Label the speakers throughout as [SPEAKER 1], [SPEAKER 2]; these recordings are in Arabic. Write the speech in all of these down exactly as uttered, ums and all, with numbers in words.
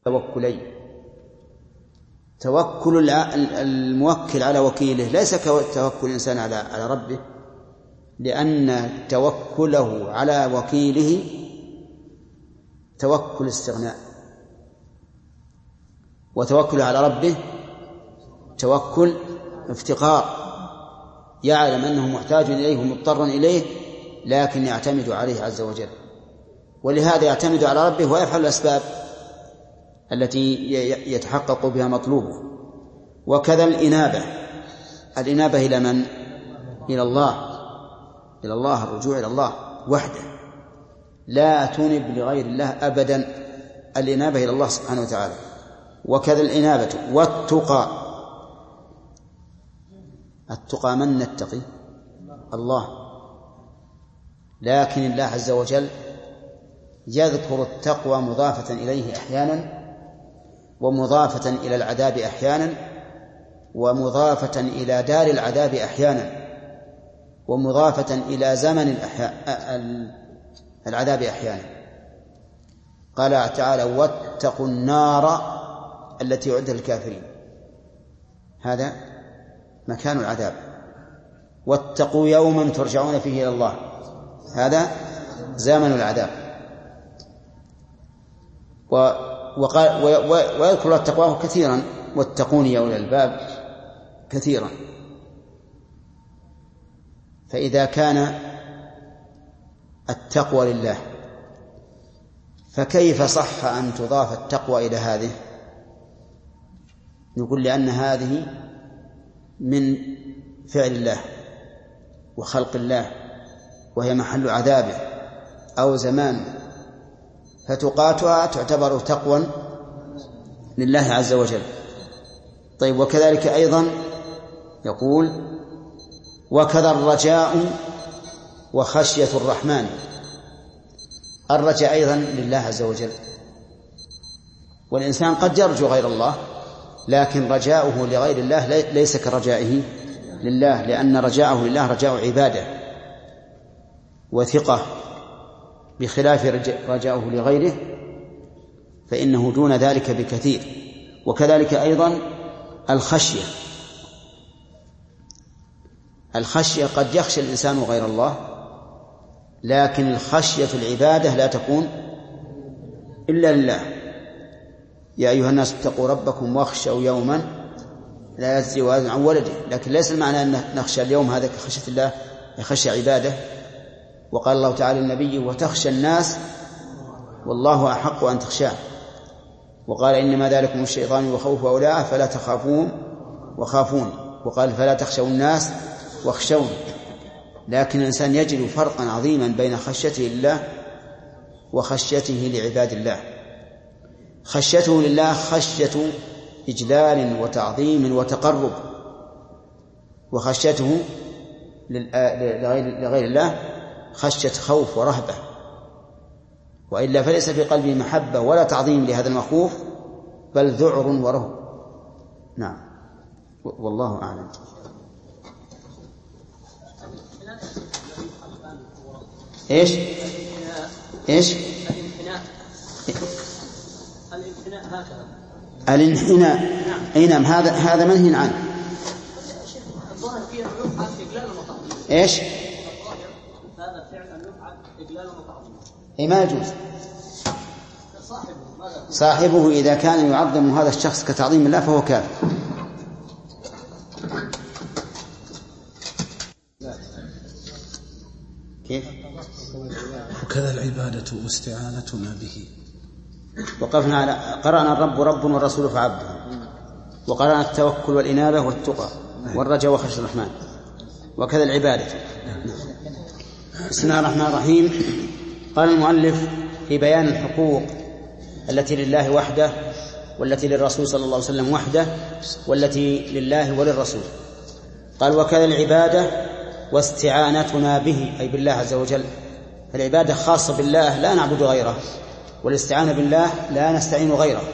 [SPEAKER 1] توكلين. توكل الموكل على وكيله ليس كتوكل الإنسان على على ربه، لأن توكله على وكيله توكل استغناء، وتوكله على ربه توكل افتقار، يعلم أنه محتاج إليه ومضطر إليه لكن يعتمد عليه عز وجل، ولهذا يعتمد على ربه ويفعل الأسباب التي يتحقق بها مطلوبه. وكذا الإنابة، الإنابة إلى من؟ إلى الله، إلى الله، الرجوع إلى الله وحده، لا تنب لغير الله أبدا، الإنابة إلى الله سبحانه وتعالى. وكذا الإنابة والتقى، التقى من نتقي؟ الله، لكن الله عز وجل يذكر التقوى مضافة إليه أحيانا، ومضافة إلى العذاب أحيانا، ومضافة إلى دار العذاب أحيانا، ومضافة إلى زمن العذاب أحيانا. قال تعالى: واتقوا النار التي أعدت للكافرين، هذا مكان العذاب. واتقوا يوما ترجعون فيه إلى الله، هذا زمن العذاب. وقال ويذكر التقوى كثيرا: واتقوني يا أولي الألباب كثيرا. فإذا كان التقوى لله فكيف صح أن تضاف التقوى إلى هذه؟ نقول لأن هذه من فعل الله وخلق الله، وهي محل عذابه أو زمان، فتقاتها تعتبر تقوى لله عز وجل. طيب، وكذلك أيضا يقول: وكذا الرجاء وخشية الرحمن، الرجاء أيضا لله عز وجل، والإنسان قد يرجو غير الله، لكن رجاؤه لغير الله ليس كرجائه لله، لأن رجاءه لله رجاء عبادة وثقة، بخلاف رجاؤه لغيره فإنه دون ذلك بكثير. وكذلك أيضا الخشية، الخشية قد يخشى الإنسان غير الله، لكن الخشية العبادة لا تكون إلا لله. يا أيها الناس اتقوا ربكم واخشوا يوما لا يجزي والد عن ولده، لكن ليس المعنى أن نخشى اليوم هذا كخشية الله، خشية عبادة. وقال الله تعالى للنبي: وتخشى الناس والله أحق أن تخشاه. وقال: إنما ذلكم الشيطان وخوف أولئك فلا تخافون وخافون. وقال: فلا تخشوا الناس واخشون. لكن الإنسان يجد فرقا عظيما بين خشيته لله وخشيته لعباد الله. خشيته لله خشية إجلال وتعظيم وتقرب، وخشيته لغير الله خشية خوف ورهبة، وإلا فليس في قلبه محبة ولا تعظيم لهذا المخوف، بل ذعر ورهب. نعم، والله أعلم. إيش إيش الانحناء هكذا، الانحناء أي نعم، هذا هذا منهي عنه. الظاهر فيه يفعل إجلال وتعظيم. إيش؟ هذا فعل يفعل إجلال وتعظيم، أي ما يجوز. صاحبه إذا كان يعظم هذا الشخص كتعظيم الله فهو كافر. كيف؟
[SPEAKER 2] وكذا العبادة واستعانتنا به.
[SPEAKER 1] وقفنا على قرأنا الرب رب والرسول فعبده، وقرأنا التوكل والإنابة والتقى والرجاء وخشية الرحمن، وكذا العبادة. بسم الله الرحمن الرحيم. قال المؤلف في بيان الحقوق التي لله وحده، والتي للرسول صلى الله عليه وسلم وحده، والتي لله وللرسول. قال: وكذا العبادة واستعانتنا به، أي بالله عز وجل. فالعبادة خاصة بالله لا نعبد غيره، والاستعانة بالله لا نستعين غيره.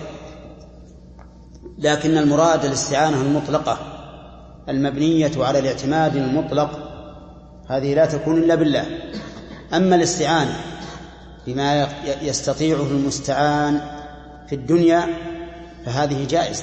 [SPEAKER 1] لكن المراد الاستعانة المطلقة المبنية على الاعتماد المطلق، هذه لا تكون إلا بالله. أما الاستعانة بما يستطيعه المستعان في الدنيا فهذه جائزة،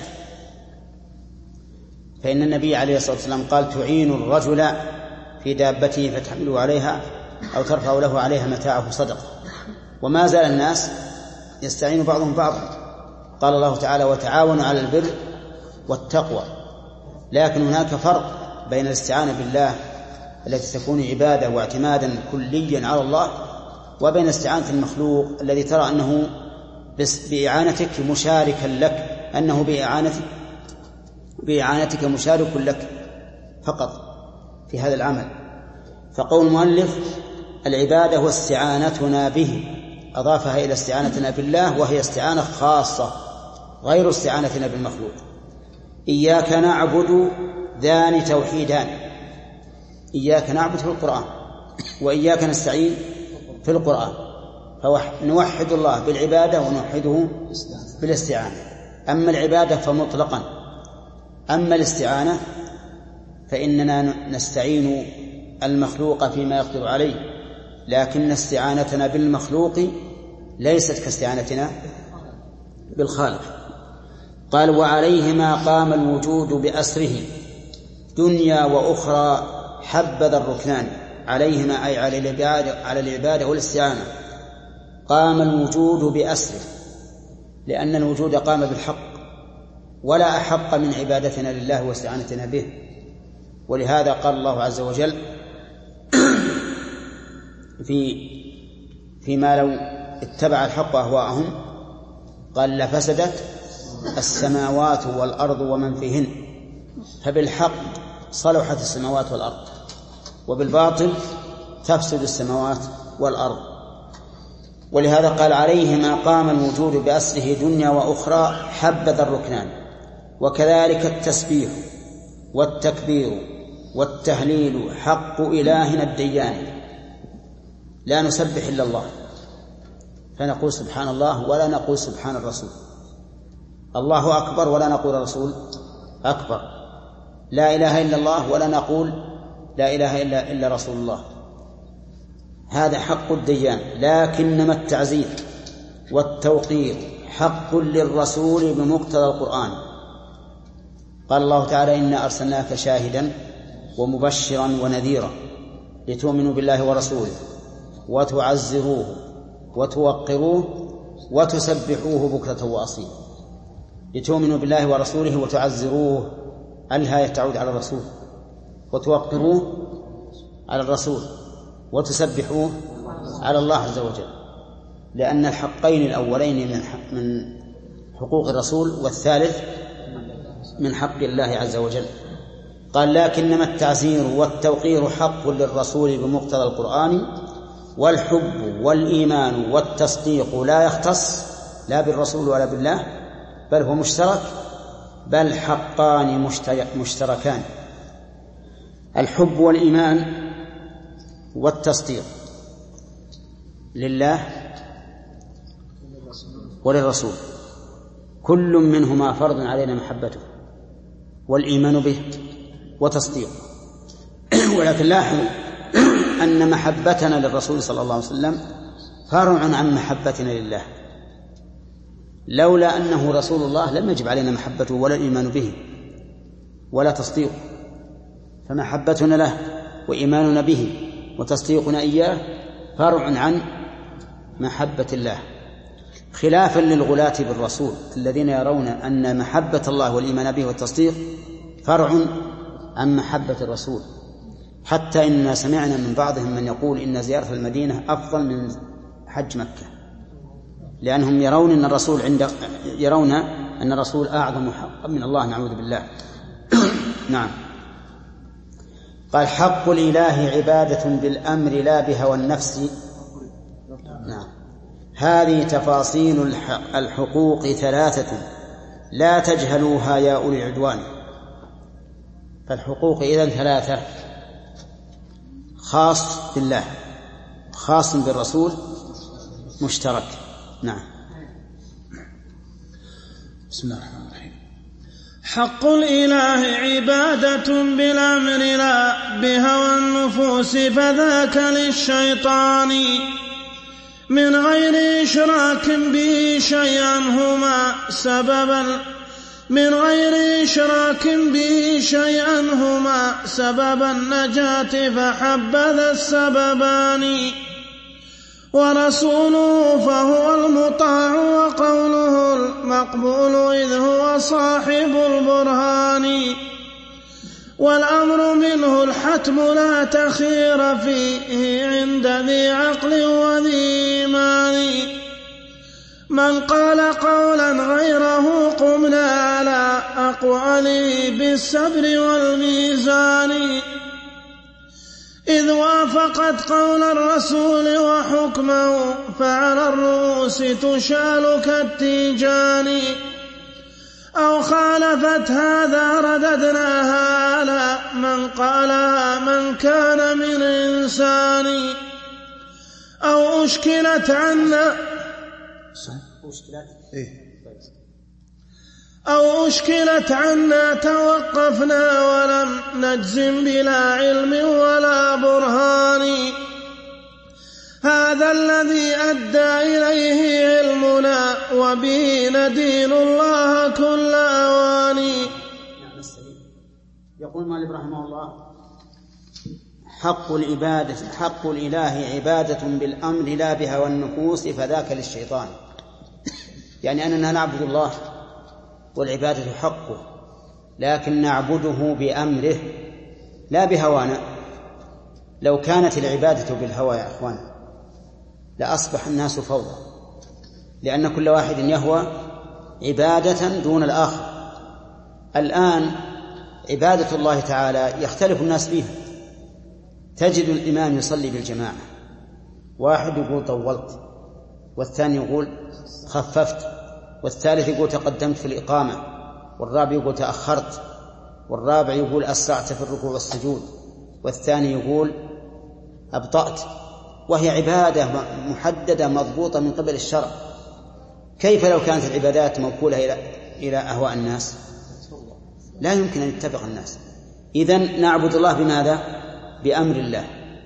[SPEAKER 1] فإن النبي عليه الصلاة والسلام قال تعين الرجل في دابته فتحمله عليها أو ترفع له عليها متاعه صدقة. وما زال الناس يستعين بعضهم بعضا. قال الله تعالى وتعاونوا على البر والتقوى. لكن هناك فرق بين الاستعانة بالله التي تكون عبادة واعتمادا كليا على الله وبين استعانة المخلوق الذي ترى أنه بإعانتك مشاركا لك أنه بإعانتك, بإعانتك مشارك لك فقط في هذا العمل. فقول المؤلف العبادة واستعانتنا به أضافها إلى استعانتنا بالله، وهي استعانة خاصة غير استعانتنا بالمخلوق. إياك نعبد ذان توحيدان، إياك نعبد في القرآن وإياك نستعين في القرآن، فنوحد الله بالعبادة ونوحده بالاستعانة. أما العبادة فمطلقا، أما الاستعانة فإننا نستعين المخلوق فيما يقدر عليه، لكن استعانتنا بالمخلوق ليست كاستعانتنا بالخالق. قال وعليهما قام الوجود بأسره دنيا وأخرى حبذا الركنان. عليهما أي على العبادة, على العبادة والاستعانة قام الوجود بأسره، لأن الوجود قام بالحق، ولا أحق من عبادتنا لله واستعانتنا به. ولهذا قال الله عز وجل في فيما لو اتبع الحق أهواءهم قال لفسدت السماوات والأرض ومن فيهن. فبالحق صلحت السماوات والأرض، وبالباطل تفسد السماوات والأرض. ولهذا قال عليهما قام الوجود بأسره دنيا وأخرى حبذا الركنان. وكذلك التسبيح والتكبير والتهليل حق إلهنا الديان، لا نسبح إلا الله، فنقول سبحان الله ولا نقول سبحان الرسول، الله أكبر ولا نقول الرسول أكبر، لا إله إلا الله ولا نقول لا إله إلا, إلا رسول الله. هذا حق الديان. لكنما التعزير والتوقير حق للرسول بمقتضى القرآن. قال الله تعالى إنا أرسلناك شاهدا ومبشرا ونذيرا لتؤمنوا بالله ورسوله وتعزروه وتوقروه وتسبحوه بكرة وأصيلا. لتؤمنوا بالله ورسوله وتعزروه، الهاية تعود على الرسول، وتوقروه على الرسول، وتسبحوه على الله عز وجل، لأن الحقين الأولين من من حقوق الرسول والثالث من حق الله عز وجل. قال لكنما التعزير والتوقير حق للرسول بمقتضى القرآن، والحب والإيمان والتصديق لا يختص لا بالرسول ولا بالله، بل هو مشترك، بل حقان مشتركان. الحب والإيمان والتصديق لله وللرسول، كل منهما فرض علينا محبته والإيمان به وتصديقه. ولكن لاحظوا أن محبتنا للرسول صلى الله عليه وسلم فرع عن محبتنا لله. لولا أنه رسول الله لم يجب علينا محبته ولا الإيمان به ولا تصديقه، فمحبتنا له وإيماننا به وتصديقنا إياه فرع عن محبة الله، خلافا للغلاة بالرسول الذين يرون أن محبة الله والإيمان به والتصديق فرع عن محبة الرسول. حتى إننا سمعنا من بعضهم من يقول إن زيارة المدينة أفضل من حج مكة، لأنهم يرون أن الرسول عند يرون أن الرسول أعظم حقا من الله، نعوذ بالله. نعم. قال حق الإله عبادة بالأمر لا بهوى النفس. نعم. هذه تفاصيل الحقوق ثلاثة لا تجهلوها يا أولي العدوان. فالحقوق إذن ثلاثة: خاص بالله، خاص بالرسول، مشترك. نعم.
[SPEAKER 2] بسم الله الرحمن الرحيم.
[SPEAKER 3] حق الإله عبادة بالأمر لا بهوى النفوس فذاك للشيطان، من غير إشراك به شيئا هما سببا من غير إشراك به شيئا هما سبب النجاة فحبذا السببان. ورسوله فهو المطاع وقوله المقبول إذ هو صاحب البرهان. والأمر منه الحتم لا تخير فيه عند ذي عقل وذي إيمان. من قال قولا غيره قمنا على أقواله بالصبر والميزان. إذ وافقت قول الرسول وحكمه فعلى الرؤوس تشال كالتيجان. أو خالفت هذا رددناها على من قالها من كان من إنسان. أو أشكلت عنا أو أشكلت عنا توقفنا ولم نجزم بلا علم ولا برهان. هذا الذي أدى إليه علمنا وبه ندين الله كل أواني.
[SPEAKER 1] يقول مالك رحمه الله: حق العبادة حق الإله عبادة بالأمر لا بهوى النفوس فذاك للشيطان. يعني أننا نعبد الله والعبادة حقه، لكن نعبده بأمره لا بهوانا. لو كانت العبادة بالهوى يا أخوان لأصبح الناس فوضى، لأن كل واحد يهوى عبادة دون الآخر. الآن عبادة الله تعالى يختلف الناس فيها. تجد الإمام يصلي بالجماعة، واحد يقول طولت، والثاني يقول خففت، والثالث يقول تقدمت في الإقامة، والرابع يقول تأخرت، والرابع يقول أسرعت في الركوع والسجود، والثاني يقول أبطأت، وهي عبادة محددة مضبوطة من قبل الشرع. كيف لو كانت العبادات موكولة إلى إلى أهواء الناس؟ لا يمكن أن يتفق الناس. إذن نعبد الله بماذا؟ بأمر الله.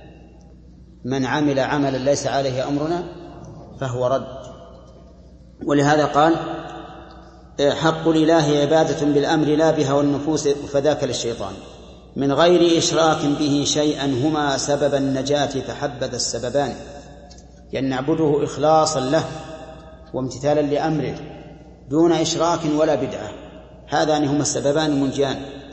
[SPEAKER 1] من عمل عملا ليس عليه أمرنا فهو رد. ولهذا قال: حق الإله عبادة بالأمر لا بهوى النفوس فذاك للشيطان. من غير إشراك به شيئا هما سبب النجاة فحبذا السببان. يعني نعبده إخلاصا له وامتثالا لأمره دون إشراك ولا بدعة، هذان هما السببان المنجيان.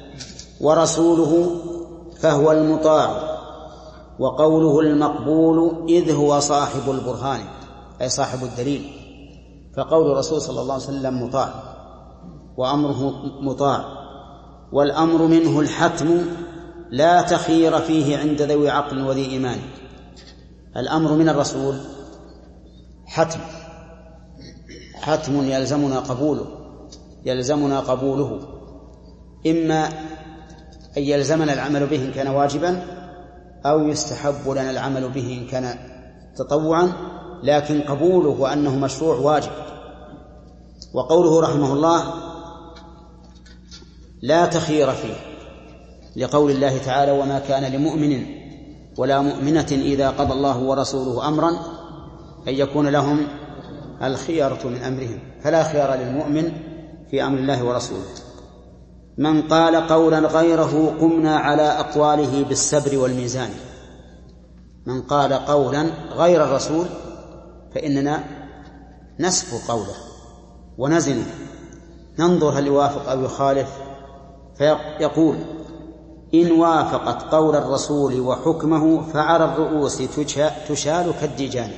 [SPEAKER 1] ورسوله فهو المطاع وقوله المقبول إذ هو صاحب البرهان، أي صاحب الدليل. فقول الرسول صلى الله عليه وسلم مطاع وأمره مطاع. والأمر منه الحتم لا تخير فيه عند ذوي عقل وذي إيمان. الأمر من الرسول حتم، حتم يلزمنا قبوله يلزمنا قبوله إما أن يلزمنا العمل به إن كان واجبا، أو يستحب لنا العمل به إن كان تطوعا، لكن قبوله وأنه مشروع واجب. وقوله رحمه الله لا تخير فيه، لقول الله تعالى: وما كان لمؤمن ولا مؤمنة إذا قضى الله ورسوله أمرا أن يكون لهم الخيرة من أمرهم. فلا خيار للمؤمن في أمر الله ورسوله. من قال قولا غيره قمنا على أقواله بالصبر والميزان. من قال قولا غير الرسول فإننا نسف قوله ونزنه، ننظر هل يوافق أو يخالف. فيقول: إن وافقت قول الرسول وحكمه فعلى الرؤوس تشال كالديجان.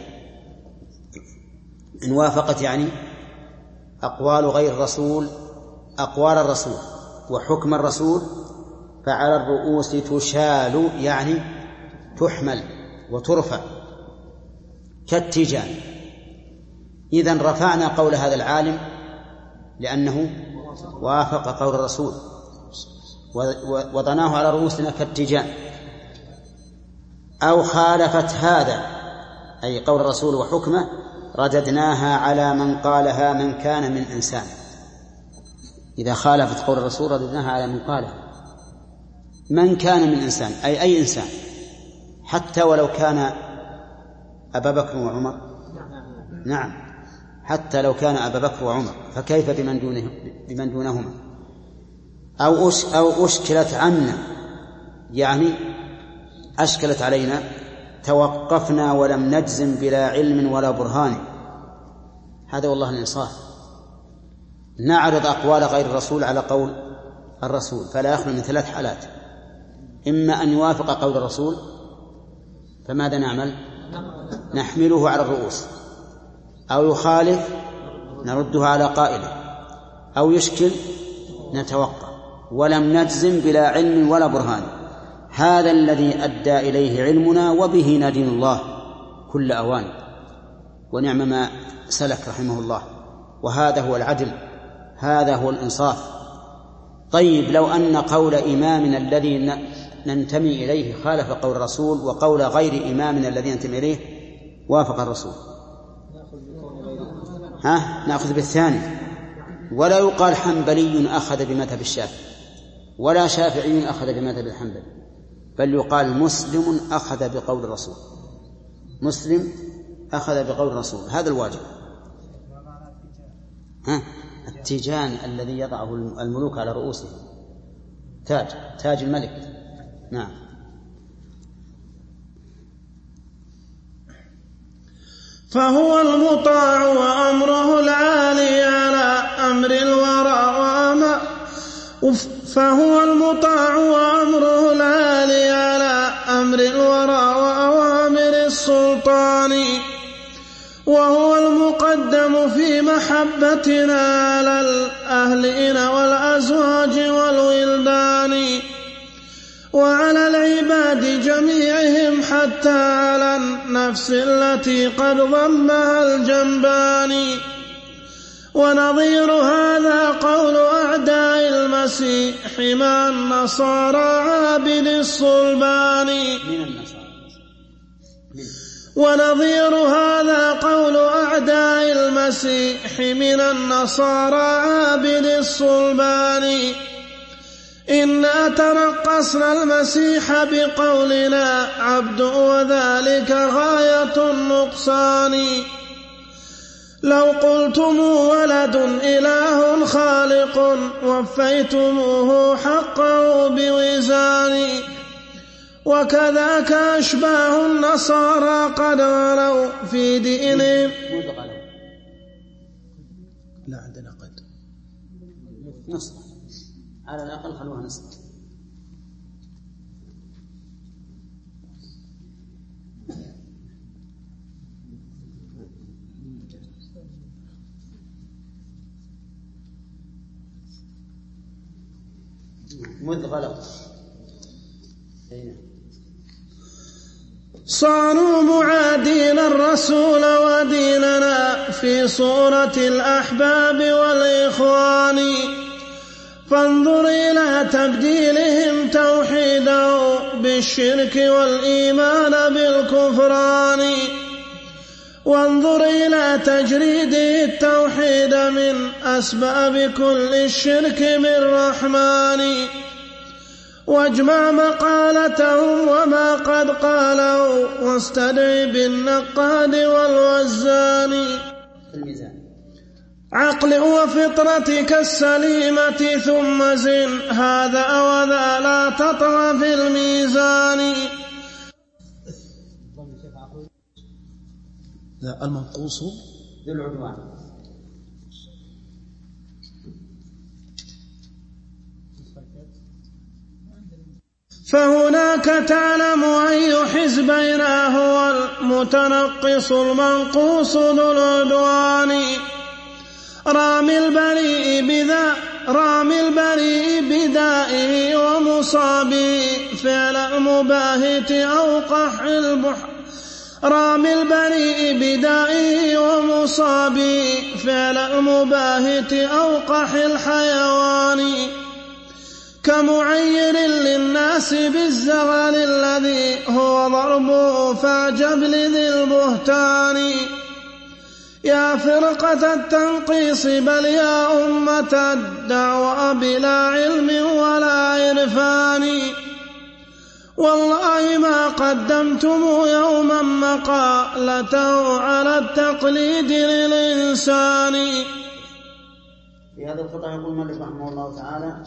[SPEAKER 1] إن وافقت يعني أقوال غير الرسول أقوال الرسول وحكم الرسول، فعلى الرؤوس تشال يعني تحمل وترفع كالتيجان. إذن رفعنا قول هذا العالم لأنه وافق قول الرسول، وضناه على رؤوسنا كالتيجان. أو خالفت هذا أي قول الرسول وحكمه رددناها على من قالها من كان من إنسان. إذا خالفت قول الرسول رددناها على من قالها من كان من إنسان، أي أي إنسان، حتى ولو كان أبا بكر وعمر نعم، حتى لو كان أبا بكر وعمر، فكيف بمن دونه بمن دونهما؟ أو أش أو أشكلت عنا، يعني أشكلت علينا، توقفنا ولم نجزم بلا علم ولا برهان. هذا والله الإنصاف. نعرض أقوال غير الرسول على قول الرسول، فلا يخلو من ثلاث حالات: إما أن يوافق قول الرسول فماذا نعمل؟ نحمله على الرؤوس، أو يخالف نرده على قائله، أو يشكل نتوقف ولم نجزم بلا علم ولا برهان. هذا الذي أدى إليه علمنا، وبه ندين الله كل أوان، ونعم ما سلك رحمه الله. وهذا هو العدل، هذا هو الإنصاف. طيب، لو أن قول إمامنا الذي ننتمي إليه خالف قول الرسول، وقول غير إمامنا الذي ننتمي إليه وافق الرسول، ها نأخذ بالثاني. ولا يقال حنبلي أخذ بمذهب الشافعي، ولا شافعي أخذ بمذهب الحنبلي، بل يقال مسلم أخذ بقول الرسول، مسلم أخذ بقول الرسول. هذا الواجب. ها التيجان الذي يضعه الملوك على رؤوسهم، تاج تاج الملك. نعم.
[SPEAKER 3] فهو المطاع وأمره العالي على أمر الورى وأمر فهو المطاع وأمره العالي على أمر الورى وأوامر السلطان، وهو المقدم في محبتنا على الأهلين والأزواج والولدان، وعلى العباد جميعهم، حتى على النفس التي قد ضمها الجنبان. ونظير هذا قول أعداء المسيح مع النصارى عابد الصلبان. ونظير هذا قول أعداء المسيح من النصارى عابد الصلبان. إنا تنقصنا المسيح بقولنا عبد، وذلك غاية النقصان. لو قلتم ولد إله خالق، وفيتموه حقه بوزان. وكذاك أشباه النصارى قد غلوا في دينهم.
[SPEAKER 2] لا عندنا قد
[SPEAKER 1] نصف، على الأقل خلوها نصف. مذ غلط.
[SPEAKER 3] صاروا معادين الرسول وديننا في صورة الأحباب والإخوان. فانظر إلى تبديلهم توحيده بالشرك والإيمان بالكفران. وانظر إلى تجريده التوحيد من أسباب كل الشرك بالرحمن. واجمع مقالتهم وما قد قالوا، واستدعي بالنقاد والوزان. عقل وفطرتك السليمة ثم زن هذا وذا، لا تطغى في الميزان.
[SPEAKER 2] لا المنقوص
[SPEAKER 1] ذو العدوان.
[SPEAKER 3] فهناك تعلم أي حزبين هو المتنقص المنقوص ذو العدوان. رامي البريء بذا رامي البريء بدائه ومصابه فعل مباهت أو قح البحر. رامي البريء بدائه ومصابه فعل مباهت أو قح الحيوان. كمعير للناس بالزغل الذي هو ضربه فاعجب لذي البهتان. يا فرقة التنقيص بل يا أمة الدعوى بلا علم ولا عرفان. والله ما قدمتم يوما مقالته على التقليد للإنسان.
[SPEAKER 1] في هذا القطع يقول مالك رحمه الله تعالى: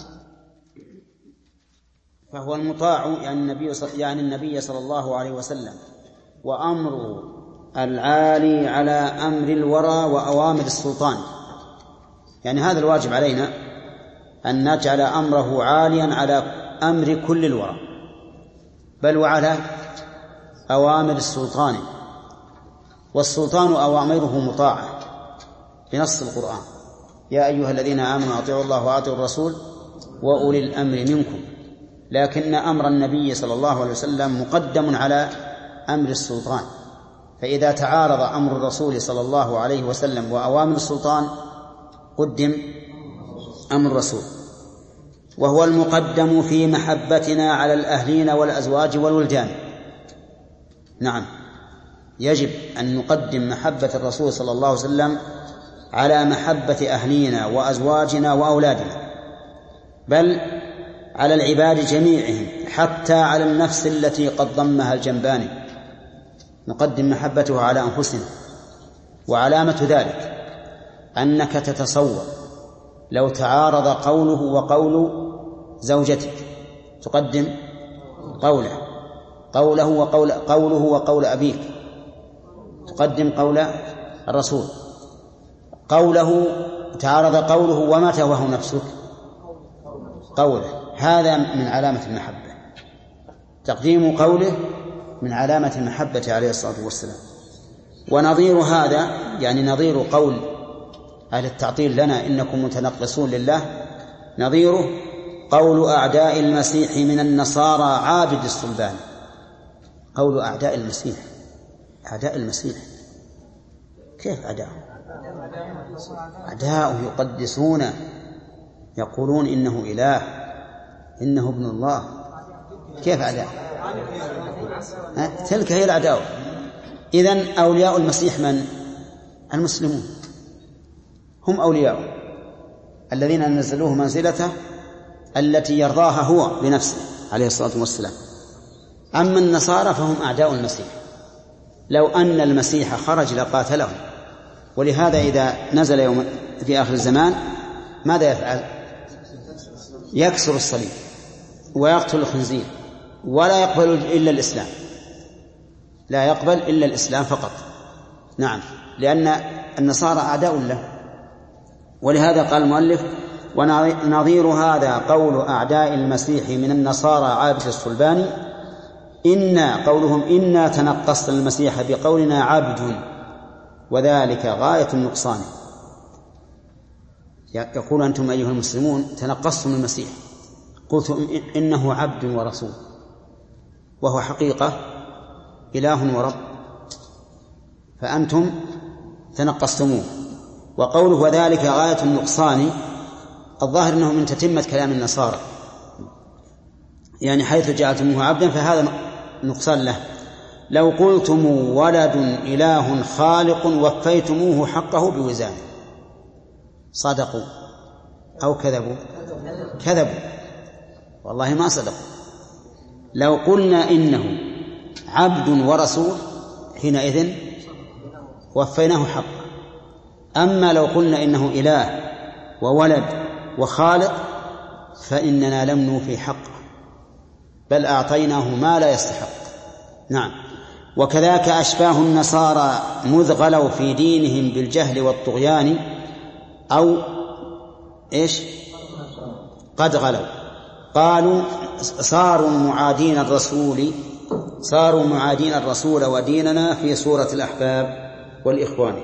[SPEAKER 1] فهو المطاع يعني النبي يعني النبي صلى الله عليه وسلم، وأمر العالي على أمر الورى وأوامر السلطان. يعني هذا الواجب علينا أن نجعل أمره عاليا على أمر كل الورى، بل وعلى أوامر السلطان. والسلطان أوامره مطاعة بنص القرآن: يا أيها الذين آمنوا أطيعوا الله وأطيعوا الرسول وأولي الأمر منكم. لكن أمر النبي صلى الله عليه وسلم مقدم على أمر السلطان، فإذا تعارض أمر الرسول صلى الله عليه وسلم وأوامر السلطان قدم أمر الرسول. وهو المقدم في محبتنا على الأهلين والأزواج والولدان. نعم، يجب أن نقدم محبة الرسول صلى الله عليه وسلم على محبة أهلينا وأزواجنا وأولادنا، بل على العباد جميعهم، حتى على النفس التي قد ضمها الجنبان نقدم محبته على أنفسنا. وعلامة ذلك أنك تتصور لو تعارض قوله وقول زوجتك تقدم قوله قوله وقول قوله وقول أبيك تقدم قول الرسول. قوله تعارض قوله وما تهواه نفسك قوله، هذا من علامة المحبة. تقديم قوله من علامة المحبة عليه الصلاة والسلام. ونظير هذا يعني نظير قول أهل التعطيل لنا إنكم متنقصون لله، نظيره قول أعداء المسيح من النصارى عابد الصلبان. قول أعداء المسيح، أعداء المسيح كيف أعداء؟ أعداءه يقدسون، يقولون إنه إله، إنه ابن الله. كيف أعداء؟ تلك هي الأعداء. إذن أولياء المسيح من؟ المسلمون هم أولياء الذين نزلوه منزلته التي يرضاها هو بنفسه عليه الصلاة والسلام. أما النصارى فهم أعداء المسيح، لو أن المسيح خرج لقاتلهم. ولهذا إذا نزل يوم في آخر الزمان ماذا يفعل؟ يكسر الصليب ويقتل الخنزير، ولا يقبل إلا الإسلام، لا يقبل إلا الإسلام فقط. نعم، لأن النصارى أعداء له. ولهذا قال المؤلف: ونظير هذا قول أعداء المسيح من النصارى عابد الصلبان. إنا قولهم إنا تنقصنا المسيح بقولنا عبد، وذلك غاية النقصان. يقول أنتم أيها المسلمون تنقصتم المسيح، قلتم إنه عبد ورسول، وهو حقيقة إله ورب، فأنتم تنقصتموه. وقوله وذلك غاية النقصان الظاهر أنه من تتمة كلام النصارى، يعني حيث جعلتموه عبدا فهذا نقصان له. لو قلتم ولد إله خالق وفيتموه حقه بوزان، صدقوا أو كذبوا؟ كذبوا، والله ما صدقوا. لو قلنا إنه عبد ورسول حينئذ وفيناه حقه. أما لو قلنا إنه إله وولد وخالق فإننا لم نوفي حقه، بل أعطيناه ما لا يستحق. نعم. وكذاك أشباه النصارى مذ غلوا في دينهم بالجهل والطغيان، أو إيش قد غلوا، قالوا صاروا معادين الرسول صاروا معادين الرسول وديننا في سورة الأحباب والإخوان.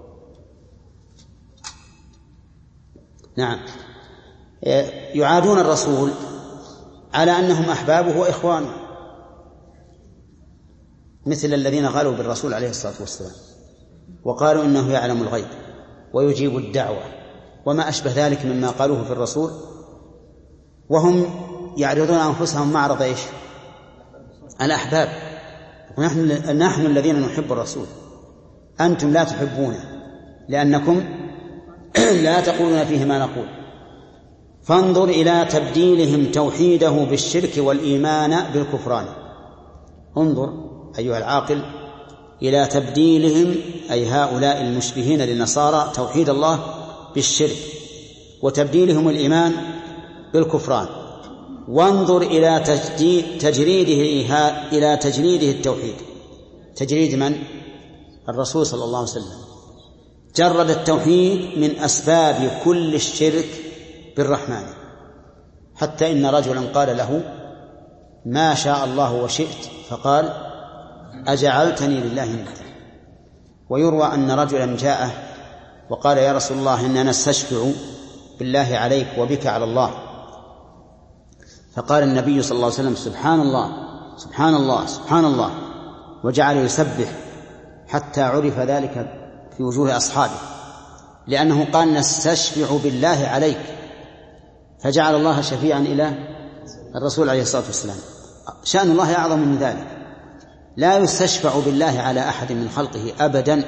[SPEAKER 1] نعم، يعادون الرسول على أنهم أحبابه وإخوانه، مثل الذين غلوا بالرسول عليه الصلاة والسلام وقالوا إنه يعلم الغيب ويجيب الدعوة وما أشبه ذلك مما قالوه في الرسول، وهم يعرضون أنفسهم معرض إيش؟ الأحباب. ونحن نحن الذين نحب الرسول، أنتم لا تحبونه لأنكم لا تقولون فيه ما نقول. فانظر إلى تبديلهم توحيده بالشرك والإيمان بالكفران. انظر أيها العاقل إلى تبديلهم، أي هؤلاء المشبهين للنصارى، توحيد الله بالشرك، وتبديلهم الإيمان بالكفران. وانظر إلى تجريده إلى تجريده التوحيد. تجريد من؟ الرسول صلى الله عليه وسلم جرد التوحيد من أسباب كل الشرك بالرحمن، حتى إن رجلا قال له: ما شاء الله وشئت، فقال: أجعلتني لله ندا. ويروى أن رجلا جاءه وقال: يا رسول الله، إننا نستشفع بالله عليك وبك على الله. فقال النبي صلى الله عليه وسلم: سبحان الله سبحان الله سبحان الله، وجعل يسبح حتى عرف ذلك في وجوه أصحابه، لأنه قال: نستشفع بالله عليك، فجعل الله شفيعا إلى الرسول عليه الصلاة والسلام. شأن الله أعظم من ذلك، لا يستشفع بالله على أحد من خلقه أبدا،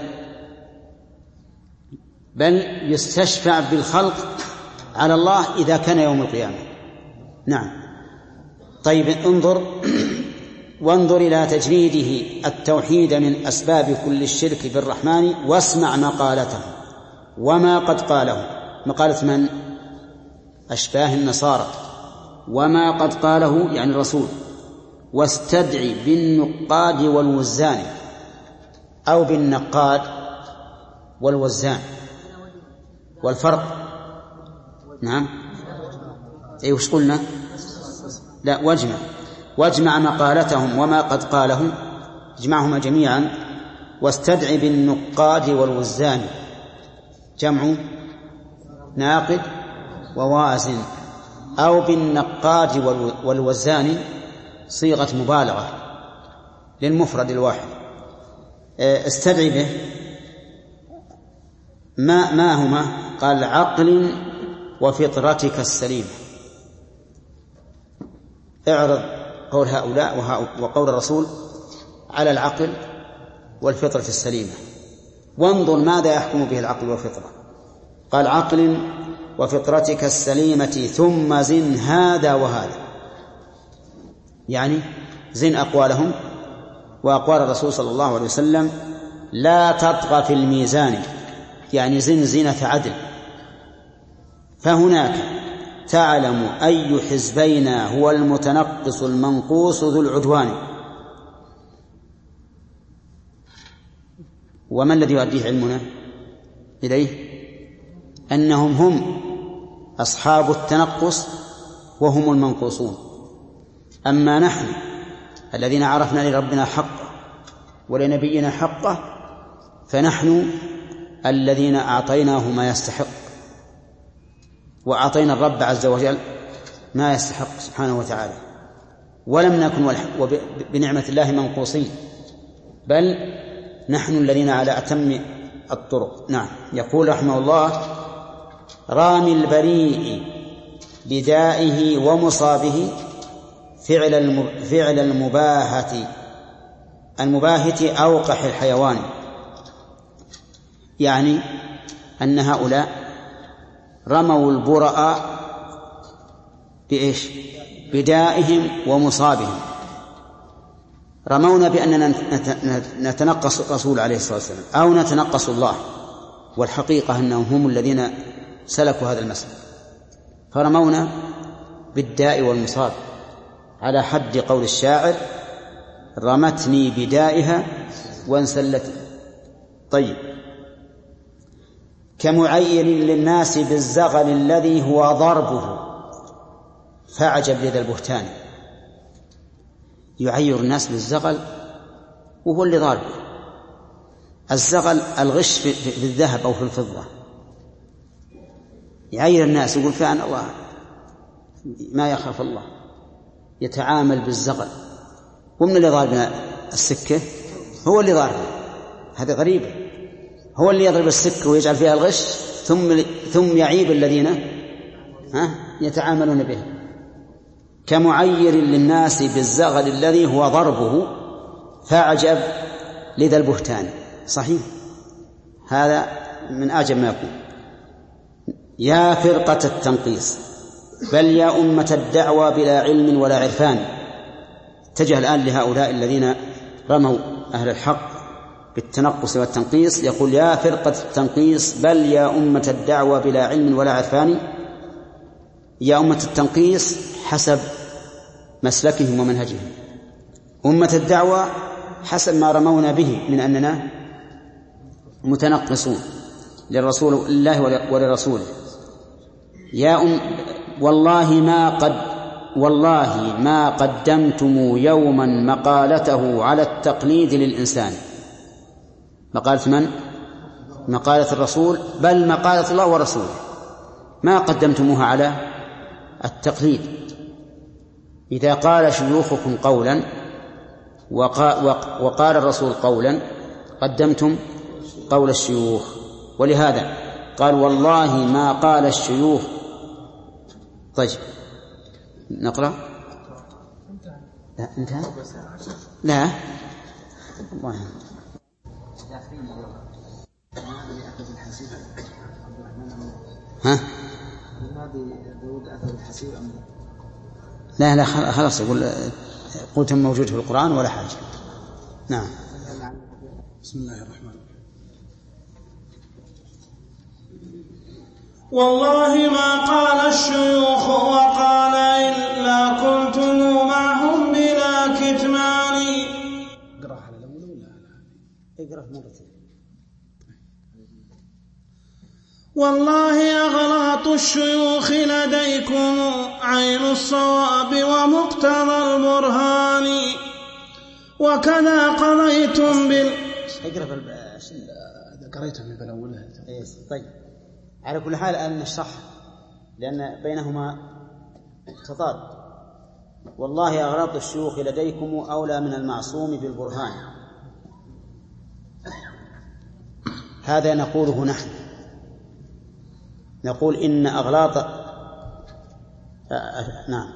[SPEAKER 1] بل يستشفع بالخلق على الله إذا كان يوم القيامة. نعم. طيب انظر وانظر إلى تجريده التوحيد من أسباب كل الشرك بالرحمن، واسمع مقالته وما قد قاله. مقالة من؟ أشباه النصارى. وما قد قاله يعني الرسول. واستدعي بالنقاد والوزان، أو بالنقاد والوزان. والفرق نعم أي وش قلنا؟ لا، واجمع واجمع مقالتهم وما قد قاله، اجمعهما جميعا. واستدعي بالنقاد والوزان، جمع ناقد ووازن، أو بالنقاد والوزان صيغة مبالغة للمفرد الواحد. استدعي به ما, ما هما؟ قال: عقل وفطرتك السليمة. اعرض قول هؤلاء وقول الرسول على العقل والفطرة السليمة، وانظر ماذا يحكم به العقل والفطرة. قال: عقل وفطرتك السليمة ثم زن هذا وهذا، يعني زن أقوالهم وأقوال الرسول صلى الله عليه وسلم، لا تطغى في الميزان، يعني زن زينة عدل. فهناك تعلم أي حزبين هو المتنقص المنقوص ذو العدوان. وما الذي يؤديه علمنا إليه؟ أنهم هم أصحاب التنقص وهم المنقوصون. أما نحن الذين عرفنا لربنا حقه ولنبينا حقه، فنحن الذين أعطيناه ما يستحق، وأعطينا الرب عز وجل ما يستحق سبحانه وتعالى، ولم نكن بنعمة الله منقوصين، بل نحن الذين على أتم الطرق. نعم. يقول رحمه الله: رامي البريء بدائه ومصابه فعل فعل المباهة المباهة أوقح الحيوان. يعني أن هؤلاء رموا البرأ بإيش؟ بدائهم ومصابهم. رمونا بأننا نتنقص الرسول عليه الصلاة والسلام أو نتنقص الله، والحقيقة أنهم هم الذين سلكوا هذا المسلك، فرمونا بالداء والمصاب، على حد قول الشاعر: رمتني بدائها وانسلت. طيب. كمعير للناس بالزغل الذي هو ضربه فأعجب لذا البهتان. يعير الناس بالزغل وهو اللي ضاربه. الزغل الغش في الذهب أو في الفضة، يعير الناس يقول فعلا الله ما يخاف الله، يتعامل بالزغل. ومن اللي ضاربنا السكة؟ هو اللي ضاربه. هذا غريب، هو اللي يضرب السكة ويجعل فيها الغش، ثم ثم يعيب الذين ها يتعاملون به. كمعير للناس بالزغل الذي هو ضربه فأعجب لذا البهتان. صحيح، هذا من أعجب ما يكون. يا فرقة التنقيص، بل يا أمة الدعوى بلا علم ولا عرفان. اتجه الآن لهؤلاء الذين رموا أهل الحق بالتنقص والتنقيص، يقول يا فرقة التنقيص بل يا أمة الدعوى بلا علم ولا عرفان. يا أمة التنقيص حسب مسلكهم ومنهجهم، أمة الدعوة حسب ما رمونا به من أننا متنقصون للرسول الله ولرسوله. يا أم والله ما قد والله ما قدمتم يوما مقالته على التقليد للإنسان. مقالة من؟ مقالة الرسول، بل مقالة الله ورسوله، ما قدمتموها على التقليد. إذا قال شيوخكم قولا وقال الرسول قولا قدمتم قول الشيوخ. ولهذا قال والله ما قال الشيوخ. طيب نقرأ. لا انتهى. لا الله. ها لا لا خلاص يقول قلت موجود في القرآن ولا حاجة. نعم.
[SPEAKER 2] بسم الله الرحمن الرحيم.
[SPEAKER 3] والله ما قال الشيوخ وقال إلا كنتم معهم بلا كتمان.
[SPEAKER 2] اقرأ على الأول ولا
[SPEAKER 1] اقرأ مرتين.
[SPEAKER 3] والله أغلاط الشيوخ لديكم عين الصواب ومقتضى البرهان، وكذا قضيتم بال
[SPEAKER 1] اقرأ
[SPEAKER 2] هذا قريته من بالأولها.
[SPEAKER 1] طيب على كل حال أن نشرح لأن بينهما تضاد. والله أغلاط الشيوخ لديكم أولى من المعصوم بالبرهان، هذا نقوله نحن، نقول إن أغلاط آه نعم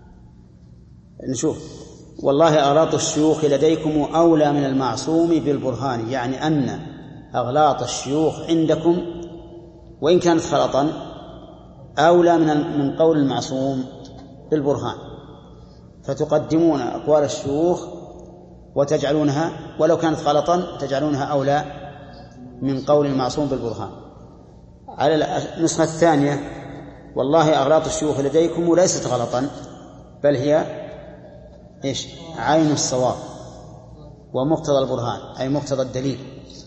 [SPEAKER 1] نشوف والله أغلاط الشيوخ لديكم أولى من المعصوم بالبرهان، يعني أن أغلاط الشيوخ عندكم وإن كانت خلطا أولى من من قول المعصوم بالبرهان، فتقدمون أقوال الشيوخ وتجعلونها ولو كانت غلطا تجعلونها أولى من قول المعصوم بالبرهان. على النسخة الثانية والله أغلاط الشيوخ لديكم ليست غلطا بل هي إيش؟ عين الصواب ومقتضى البرهان أي مقتضى الدليل.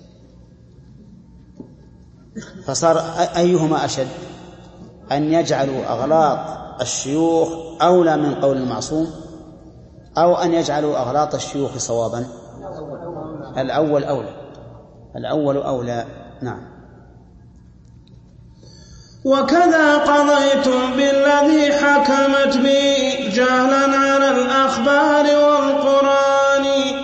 [SPEAKER 1] فصار أيهما أشد، أن يجعلوا أغلاط الشيوخ أولى من قول المعصوم أو أن يجعلوا أغلاط الشيوخ صوابا؟ الأول أولى، الأول أولى. نعم.
[SPEAKER 3] وكذا قضيتم بالذي حكمت به جهلا على الأخبار والقرآن،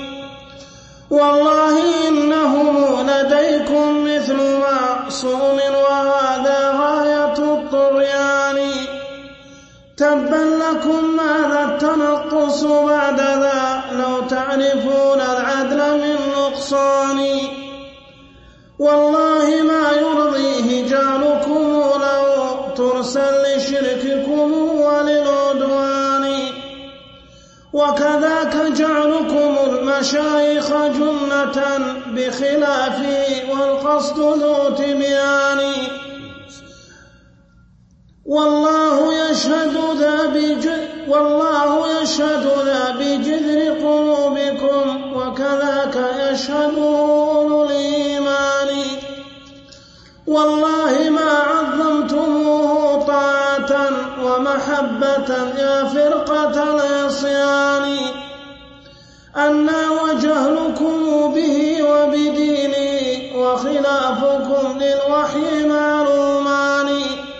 [SPEAKER 3] والله إنهم لديكم مثل معصوم وهذا غاية الطغيان. تبا لكم ماذا التنقص بعد ذا لو تعرفون العدل من نقصان، والله ما يرضيه جعلكم لو ترسل لشرككم وللعدوان، وكذاك جعلكم المشايخ جنة بخلافه والقصد ذو تبيان، والله يشهد ذا بجذر والله يشهد ذا بجذر قلوبكم وكذاك يشهد أولو الإيمان، والله ما عظمتموه طاعة ومحبة يا فرقة العصيان، أنا وجهلكم به وبدينه وخلافكم للوحي معلومان،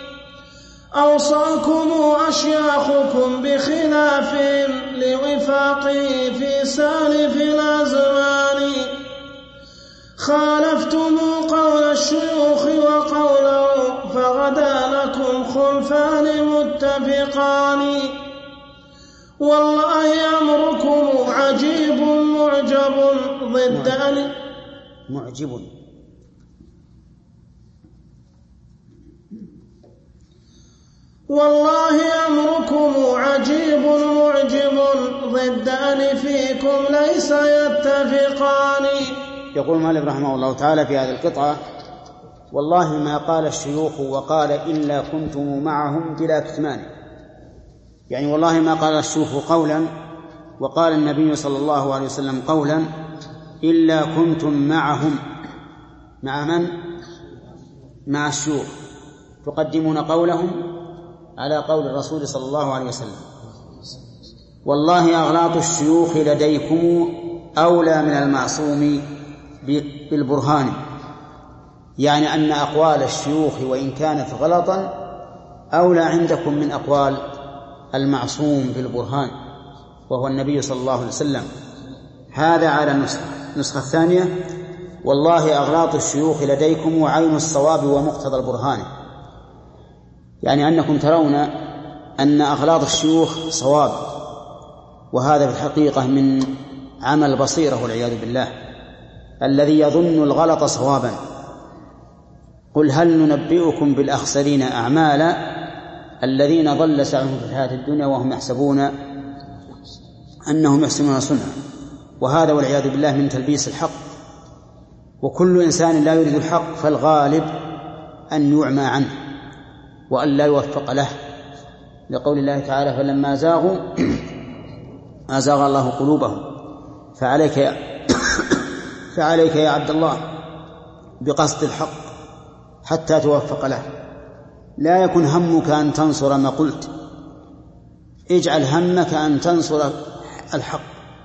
[SPEAKER 3] أوصاكم أشياخكم بخلافهم لوفاقه في سالف الأزمان، خالفتم قول الشيوخ وقوله فغدا لكم خلفان متفقان، والله أمركم عجيب معجب ضد أن
[SPEAKER 1] معجب
[SPEAKER 3] والله أمركم عجيب معجب ضد أن فيكم ليس يتفقان.
[SPEAKER 1] يقول مالك رحمه الله تعالى في هذه القطعة: والله ما قال الشيوخ وقال إلا كنتم معهم بلا كتمان. يعني والله ما قال الشيوخ قولا وقال النبي صلى الله عليه وسلم قولا إلا كنتم معهم. مع من؟ مع الشيوخ، تقدمون قولهم على قول الرسول صلى الله عليه وسلم. والله أغلاط الشيوخ لديكم أولى من المعصوم بالبرهان. يعني أن أقوال الشيوخ وإن كانت غلطا أولى عندكم من أقوال المعصوم بالبرهان وهو النبي صلى الله عليه وسلم. هذا على النسخة. النسخة الثانية: والله أغلاط الشيوخ لديكم وعين الصواب ومقتضى البرهان. يعني أنكم ترون أن أغلاط الشيوخ صواب، وهذا في الحقيقة من عمل بصيرة والعياذ بالله، الذي يظن الغلط صوابا. قل هل ننبئكم بالأخسرين أعمالا الذين ضل سعيهم في الحياة الدنيا وهم يحسبون أنهم يحسنون صنعا. وهذا والعياذ بالله من تلبيس الحق. وكل إنسان لا يريد الحق فالغالب أن يعمى عنه وأن لا يوفق له، لقول الله تعالى: فلما زاغوا أزاغ الله قلوبهم. فعليك يا فعليك يا عبد الله بقصد الحق حتى توفق له. لا يكن همك أن تنصر ما قلت، اجعل همك أن تنصر الحق.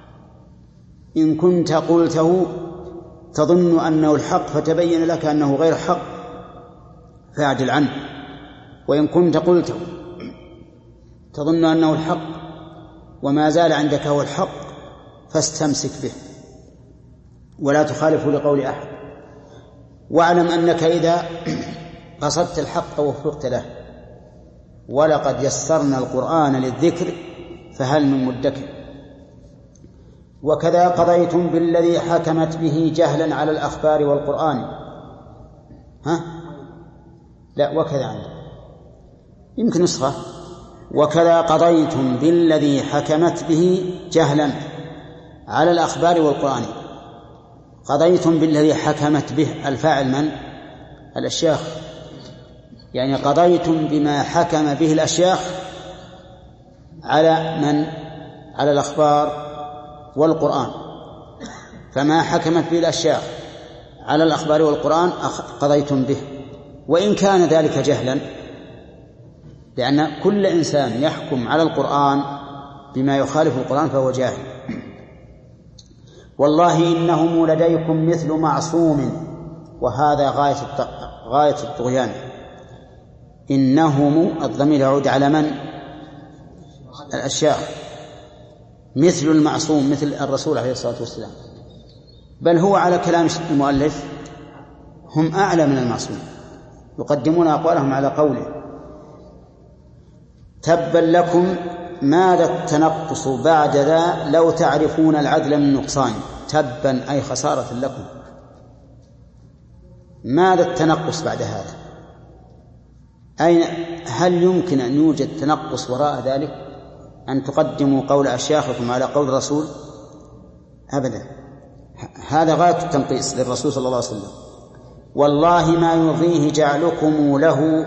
[SPEAKER 1] إن كنت قلته تظن أنه الحق فتبين لك أنه غير حق فاعدل عنه، وإن كنت قلته تظن أنه الحق وما زال عندك هو الحق فاستمسك به ولا تخالفه لقول أحد. واعلم أنك إذا قصدت الحق ووفقت له. ولقد يسرنا القرآن للذكر فهل من مدكر. وكذا قضيتم بالذي حكمت به جهلا على الأخبار والقرآن. ها؟ لا، وكذا عندك يمكن نسخة: وكذا قضيتم بالذي حكمت به جهلا على الأخبار والقرآن. قضيتم بالذي حكمت به، الفاعل من؟ الأشياخ. يعني قضيتم بما حكم به الأشياخ على من؟ على الأخبار والقرآن. فما حكمت به الأشياخ على الأخبار والقرآن قضيتم به، وإن كان ذلك جهلا، لأن كل إنسان يحكم على القرآن بما يخالف القرآن فهو جاهل. والله إنهم لديكم مثل معصوم، وهذا غاية غاية الطغيان. إنهم الضمير يعود على من؟ الأشياخ. مثل المعصوم مثل الرسول عليه الصلاة والسلام، بل هو على كلام المؤلف هم أعلى من المعصوم، يقدمون أقوالهم على قوله. تبا لكم ماذا التنقص بعد ذا لو تعرفون العدل من النقصان. تبا أي خسارة لكم. ماذا التنقص بعد هذا؟ أين هل يمكن أن يوجد تنقص وراء ذلك؟ أن تقدموا قول أشياخكم على قول الرسول؟ أبدا، هذا غاية التنقيص للرسول صلى الله عليه وسلم. والله ما يرضيه جعلكم له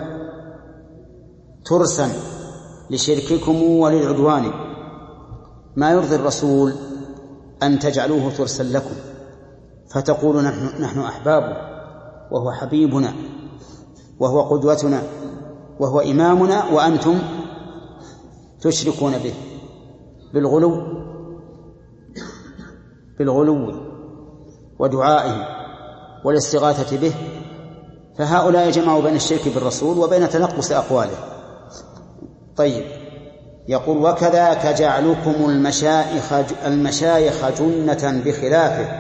[SPEAKER 1] ترسا لشرككم وللعدوان. ما يرضي الرسول أن تجعلوه ترسا لكم فتقولوا نحن, نحن أحبابه وهو حبيبنا وهو قدوتنا وهو إمامنا، وأنتم تشركون به بالغلو بالغلو ودعائه والاستغاثة به. فهؤلاء جمعوا بين الشرك بالرسول وبين تنقص أقواله. طيب، يقول: وكذاك جعلكم المشايخ المشايخ جنة بخلافه.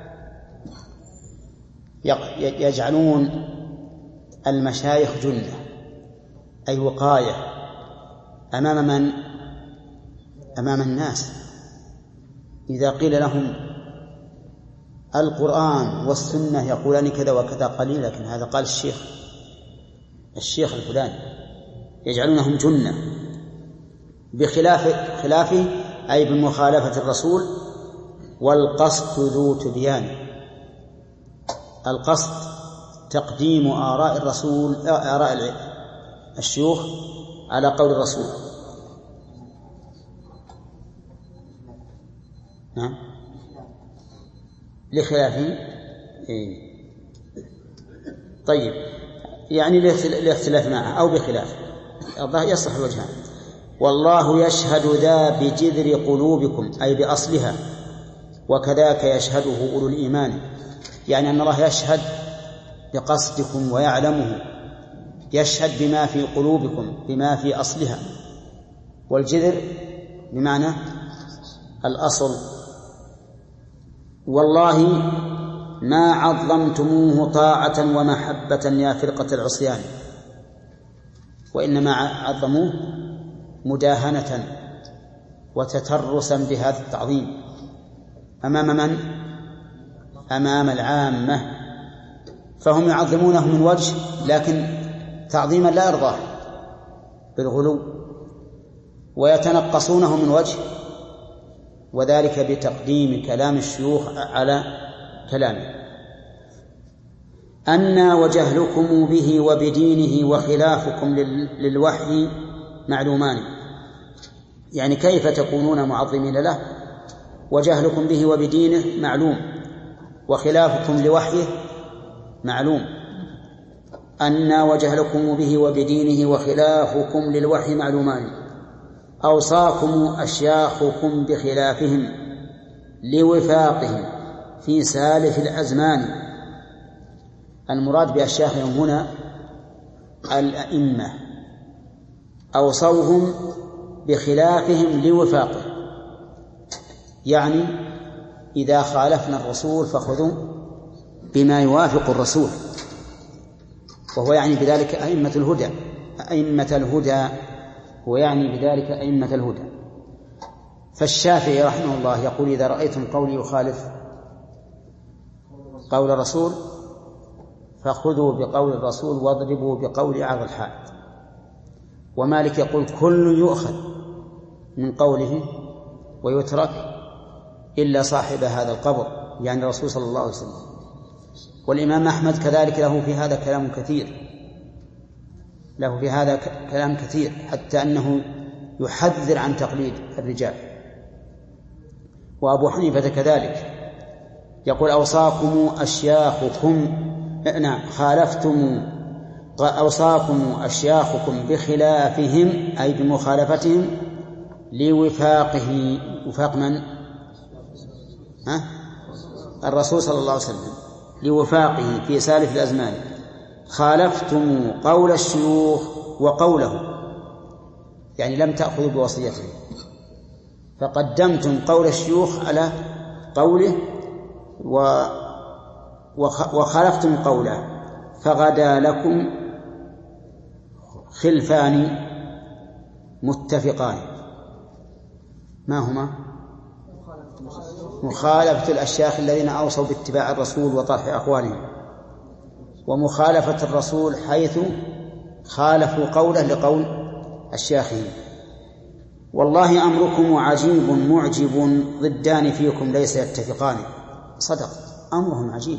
[SPEAKER 1] يجعلون المشايخ جنة أي وقاية أمام من؟ أمام الناس. إذا قيل لهم القرآن والسنة يقولان كذا وكذا قليل، لكن هذا قال الشيخ الشيخ الفلاني يجعلونهم جنة بخلاف خلافه أي بمخالفة الرسول. والقصد ذو تبيان، القصد تقديم آراء الرسول آراء الشيوخ على قول الرسول. نعم لخلافه. إيه. طيب يعني الاختلاف معه أو بخلاف الله يصح الوجهان. والله يشهد ذا بجذر قلوبكم أي بأصلها، وكذاك يشهده أولو الإيمان، يعني أن الله يشهد بقصدكم ويعلمه، يشهد بما في قلوبكم بما في أصلها. والجذر بمعنى الأصل. والله ما عظمتموه طاعة ومحبة يا فرقة العصيان، وإنما عظموه مداهنة وتترسا بهذا التعظيم أمام من؟ أمام العامة. فهم يعظمونه من وجه لكن تعظيما لا يرضاه بالغلو، ويتنقصونه من وجه، وذلك بتقديم كلام الشيوخ على كلامه. أنا وجهلكم به وبدينه وخلافكم للوحي معلومان، يعني كيف تكونون معظمين له وجهلكم به وبدينه معلوم، وخلافكم لوحيه معلوم. أنا وجهلكم به وبدينه وخلافكم للوحي معلومان. أوصاكم أشياخكم بخلافهم لوفاقهم في سالف الأزمان. المراد بأشياخهم هنا الأئمة، أوصوهم بخلافهم لوفاقه، يعني إذا خالفنا الرسول فخذوا بما يوافق الرسول، وهو يعني بذلك أئمة الهدى أئمة الهدى هو يعني بذلك أئمة الهدى. فالشافعي رحمه الله يقول إذا رأيتم قولي يخالف قول الرسول فخذوا بقول الرسول واضربوا بقول عرض الحائط. ومالك يقول كل يؤخذ من قوله ويترك إلا صاحب هذا القبر، يعني الرسول صلى الله عليه وسلم. والإمام أحمد كذلك له في هذا كلام كثير له في هذا كلام كثير حتى أنه يحذر عن تقليد الرجال. وأبو حنيفة كذلك يقول أوصاكم أشياخكم نعم خالفتم أوصاكم أشياخكم بخلافهم أي بمخالفتهم لوفاقه. وفاق من؟ ها؟ الرسول صلى الله عليه وسلم. لوفاقه في سالف الأزمان. خالفتم قول الشيوخ وقوله، يعني لم تأخذوا بوصيته، فقدمتم قول الشيوخ على قوله و وخالفتم قوله، فغدا لكم خلفان متفقان. ما هما؟ مخالفة الأشياخ الذين أوصوا باتباع الرسول وطرح أقوالهم، ومخالفة الرسول حيث خالفوا قوله لقول أشياخهم. والله أمركم عجيب معجب ضدان فيكم ليس يتفقان. صدق، أمرهم عجيب،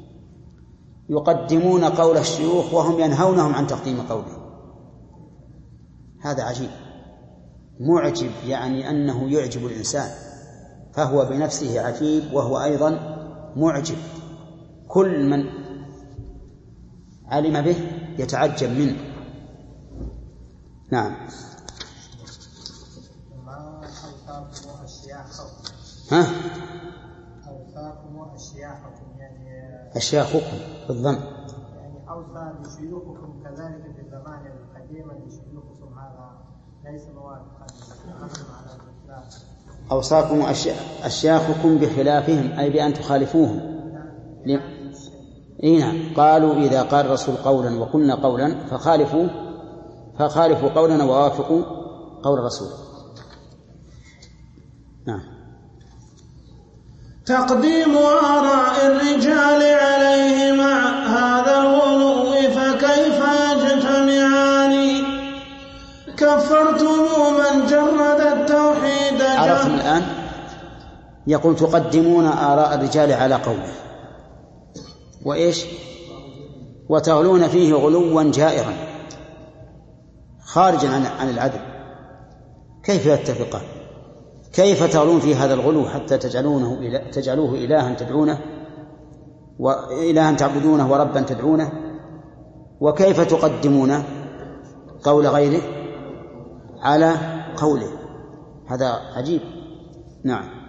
[SPEAKER 1] يقدمون قول الشيوخ وهم ينهونهم عن تقديم قوله. هذا عجيب. معجب يعني أنه يعجب الإنسان، فهو بنفسه عجيب وهو أيضا معجب. كل من علم به يتعجب منه. نعم. ها؟
[SPEAKER 4] أوصاكم أشياخكم يعني
[SPEAKER 1] أشياخكم بالضم،
[SPEAKER 4] يعني أوصى بشيوخكم كذلك في الزمان القديم بشيوخكم، هذا ليس موافقا على الإسلام.
[SPEAKER 1] أوصاكم أشياخكم بخلافهم أي بأن تخالفوهم. ل... إيه نعم. قالوا إذا قال الرسول قولا وقلنا قولا فخالفوا فخالفوا قولنا ووافقوا قول الرسول. نعم.
[SPEAKER 3] تقديم آراء الرجال عليه مع هذا الغلو فكيف يجتمعان؟
[SPEAKER 1] يقول تقدمون آراء الرجال على قوله وإيش وتغلون فيه غلوا جائرا خارجا عن عن العدل. كيف يتفقان؟ كيف تغلون في هذا الغلو حتى تجعلونه تجعلوه إلها تدعونه وإلها تعبدونه وربا تدعونه؟ وكيف تقدمون قول غيره على قوله؟ هذا عجيب. نعم.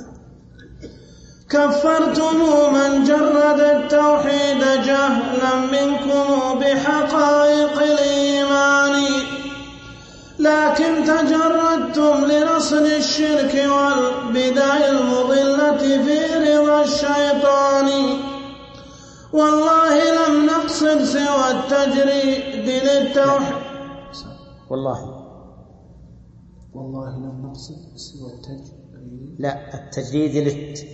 [SPEAKER 3] كفرتم من جرد التوحيد جهلا منكم بحقائق الإيمان، لكن تجردتم لنصر الشرك والبدع المضلة في رضا الشيطان. والله لم نقصد سوى التجريد للتوحيد.
[SPEAKER 1] والله
[SPEAKER 2] والله لم نقصد سوى التجريد.
[SPEAKER 1] لا التجريد للت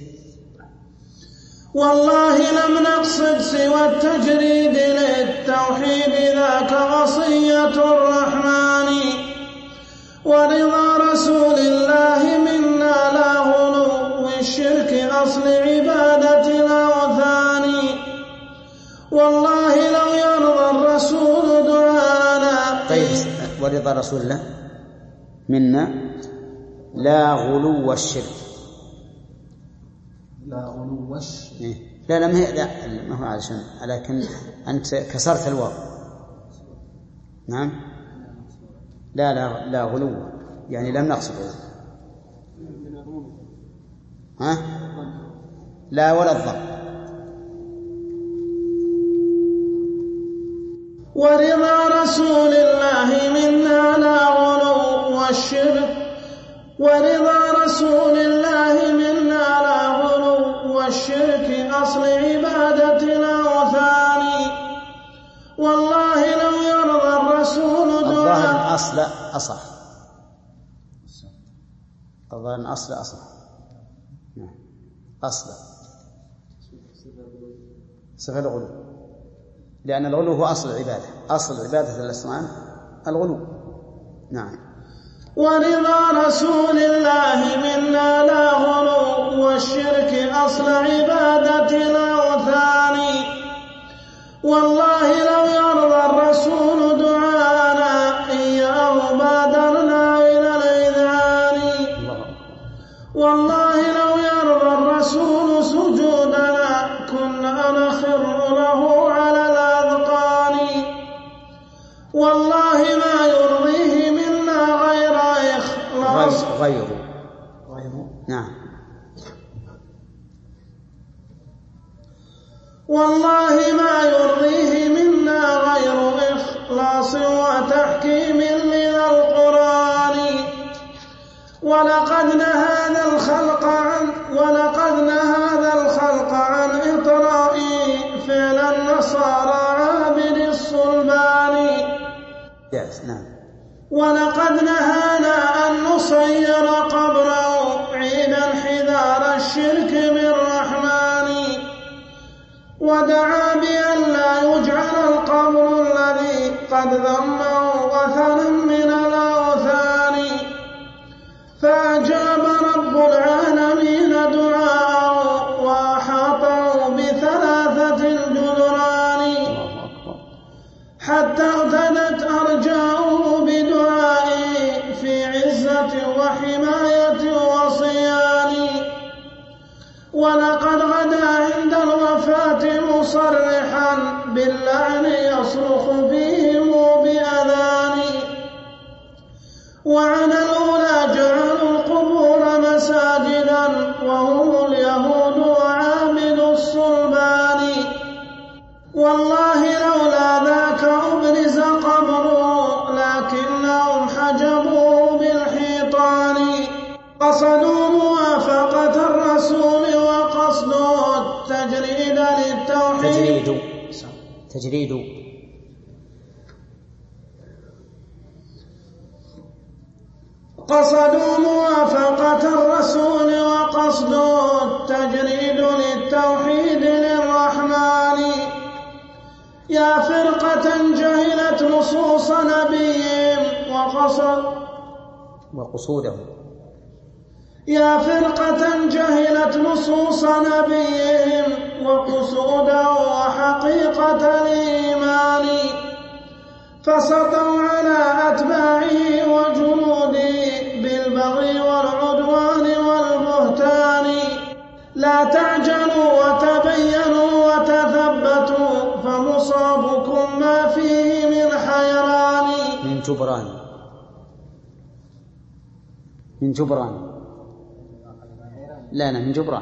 [SPEAKER 3] والله لم نقصد سوى التجريد للتوحيد ذاك وصية الرحمن. ورضا رسول الله منا لا غلو الشرك أصل عبادة الأوثان. والله لو يرضى الرسول دعانا.
[SPEAKER 1] طيب ورضا رسول الله منا لا غلو الشرك.
[SPEAKER 2] لا غلو الشرك.
[SPEAKER 1] لا لا ما هي لا ما هو علشان لكن أنت كسرت الواو. نعم لا لا لا غلو يعني لم نقصد. ها لا ولا الضم.
[SPEAKER 3] ورضا رسول الله منا لا غلو الشرك. ورضا رسول الله منا لا غلو والشرك أصل عبادة الأوثان. والله لو يرضى الرسول دعاء.
[SPEAKER 1] أصل أصح. الظاهر أصل أصح. أصل صفة الغلو لأن الغلو هو أصل العبادة. أصل عبادة الأصنام الغلو. نعم.
[SPEAKER 3] ورضا رسول الله منا لا غلو والشرك أصل عبادة الأوثان. والله لو يرضى الرسول دعانا إياه بادرنا إلى الإذعان. والله لو يرضى الرسول سجودنا كنا نخر له على الأذقان. والله ما يرضيه منا غير إخلاص.
[SPEAKER 1] غير غير نعم.
[SPEAKER 3] والله ما يرضيه منا غير إخلاص وتحكيم لذا القرآن. ولقد نهى الخلق عن ولقد نهى الخلق عن إطراء فعل النصارى عابد الصلبان.
[SPEAKER 1] نعم.
[SPEAKER 3] ولقد نهانا أن نصير قبره عيدا حذار الشرك بالرحمن. ودعا بأن لا يجعل القبر الذي قد ذمه وثنا من الأوثان. فأجاب رب العالمين دعاءه وأحاطه بثلاثة الجدران حتى اغتدت أرجاؤه بدعائه في عزة وحماية وصيان. ولقد غدا عند الوفاة مصرحا باللعن يصرخ فيهم بأذان. وعن الأولى جعلوا القبور مساجدا وهم اليهود وعابد الصلبان. والله لولا ذاك أبرز قبره لكنهم حجبوه بالحيطان. قصدوا موافقة الرسول وقصدوا التجريد للتوحيد.
[SPEAKER 1] تجريد تجريد
[SPEAKER 3] قصدوا موافقة الرسول وقصدوا التجريد للتوحيد للرحمن. يا فرقة جهلت نصوص نبيهم وقصد
[SPEAKER 1] وقصوده.
[SPEAKER 3] يا فرقة جهلت نصوص نبيهم وقصودا وحقيقة الإيمان فسطوا على أتباعه وجنوده بالبغي والعدوان والبهتان لا تعجلوا وتبينوا وتثبتوا فمصابكم ما فيه من حيران
[SPEAKER 1] من جبران من جبران لا لا من جبران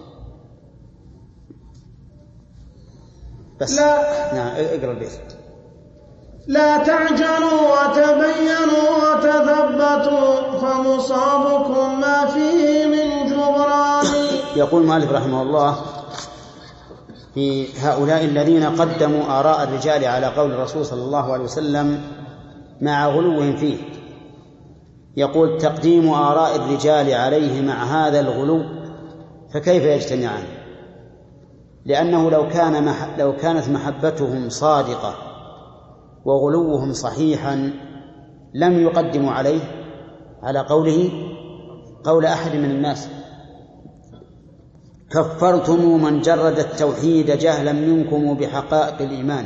[SPEAKER 1] بس لا نعم اقرأ البيت
[SPEAKER 3] لا تعجلوا وتبينوا وتثبتوا فمصابكم ما فيه من جبران.
[SPEAKER 1] يقول مالك رحمه الله في هؤلاء الذين قدموا آراء الرجال على قول الرسول صلى الله عليه وسلم مع غلوهم فيه، يقول تقديم آراء الرجال عليه مع هذا الغلو فكيف يجتمعان؟ لأنه لو كان مح... لو كانت محبتهم صادقة وغلوهم صحيحا لم يقدموا عليه على قوله قول أحد من الناس. كفرتم من جرد التوحيد جهلا منكم بحقائق الإيمان،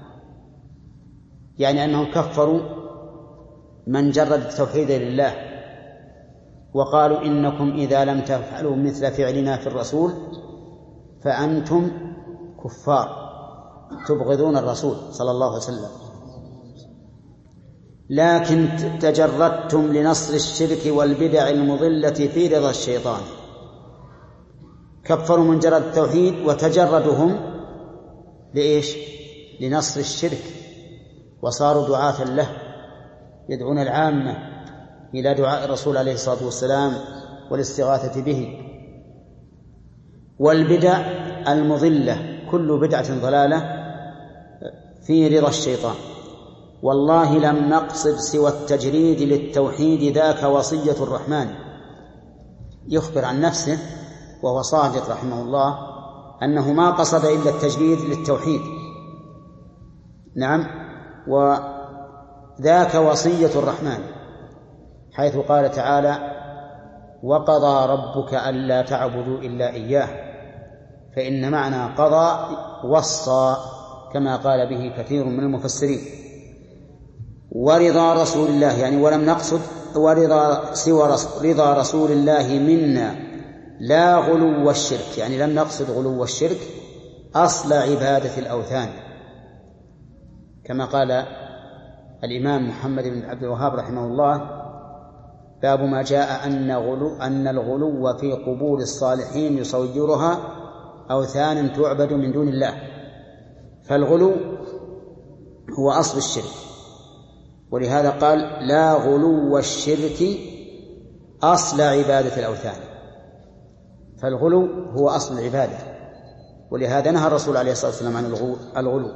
[SPEAKER 1] يعني أنهم كفروا من جرد التوحيد لله وقالوا إنكم إذا لم تفعلوا مثل فعلنا في الرسول فأنتم كفار تبغضون الرسول صلى الله عليه وسلم، لكن تجردتم لنصر الشرك والبدع المضلة في رضا الشيطان. كفروا من جرد التوحيد وتجردهم لإيش؟ لنصر الشرك، وصاروا دعاة له يدعون العامة إلى دعاء الرسول عليه الصلاة والسلام والاستغاثة به. والبدع المضلة كل بدعة ضلالة في رضا الشيطان. والله لم نقصد سوى التجريد للتوحيد ذاك وصية الرحمن. يخبر عن نفسه وهو صادق رحمه الله أنه ما قصد إلا التجريد للتوحيد. نعم، وذاك وصية الرحمن، حيث قال تعالى وقضى ربك ألا تعبدوا إلا إياه، فإن معنى قضى وصى كما قال به كثير من المفسرين. ورضا رسول الله، يعني ولم نقصد ورضا سوى رضا رسول الله منا لا غلو الشرك، يعني لم نقصد غلو الشرك أصل عبادة الأوثان، كما قال الإمام محمد بن عبد الوهاب رحمه الله باب ما جاء أن, غلو أن الغلو في قبور الصالحين يصورها أوثان تعبد من دون الله. فالغلو هو أصل الشرك، ولهذا قال لا غلو الشرك أصل عبادة الأوثان. فالغلو هو أصل العبادة، ولهذا نهى الرسول عليه الصلاة والسلام عن الغلو.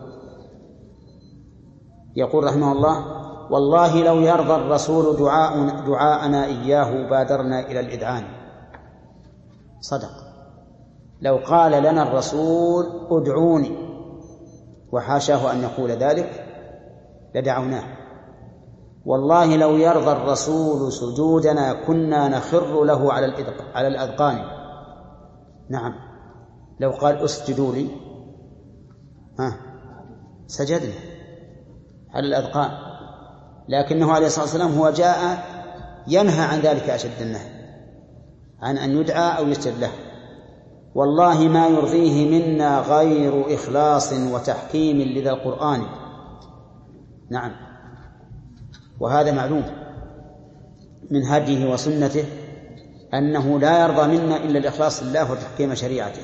[SPEAKER 1] يقول رحمه الله والله لو يرضى الرسول دعاء دعاءنا إياه بادرنا إلى الإذعان. صدق، لو قال لنا الرسول ادعوني وحاشاه أن يقول ذلك لدعوناه. والله لو يرضى الرسول سجودنا كنا نخر له على الأذقان. نعم، لو قال اسجدوا لي ها سجدنا على الأذقان، لكنه عليه الصلاة والسلام هو جاء ينهى عن ذلك أشد النهي، عن أن يدعى أو يسجد له. والله ما يرضيه منا غير إخلاص وتحكيم لذا القرآن. نعم، وهذا معلوم من هديه وسنته أنه لا يرضى منا إلا الإخلاص لله وتحكيم شريعته.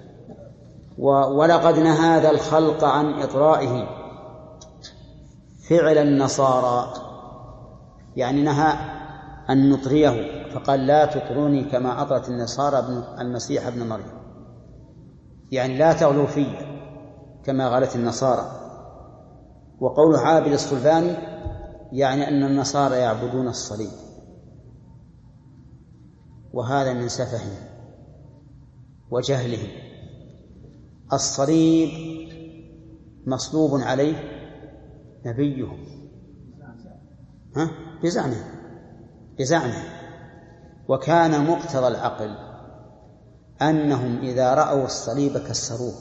[SPEAKER 1] ولقد نهى هذا الخلق عن إطرائه فعل النصارى، يعني نهى أن نطريه، فقال لا تطروني كما أطرت النصارى ابن المسيح ابن مريم، يعني لا تغلوا في كما غلت النصارى. وقول عابد الصلباني يعني أن النصارى يعبدون الصليب، وهذا من سفههم وجهلهم. الصليب مصلوب عليه نبيهم ها بزعمه بزعمه وكان مقتضى العقل أنهم إذا رأوا الصليب كسروه.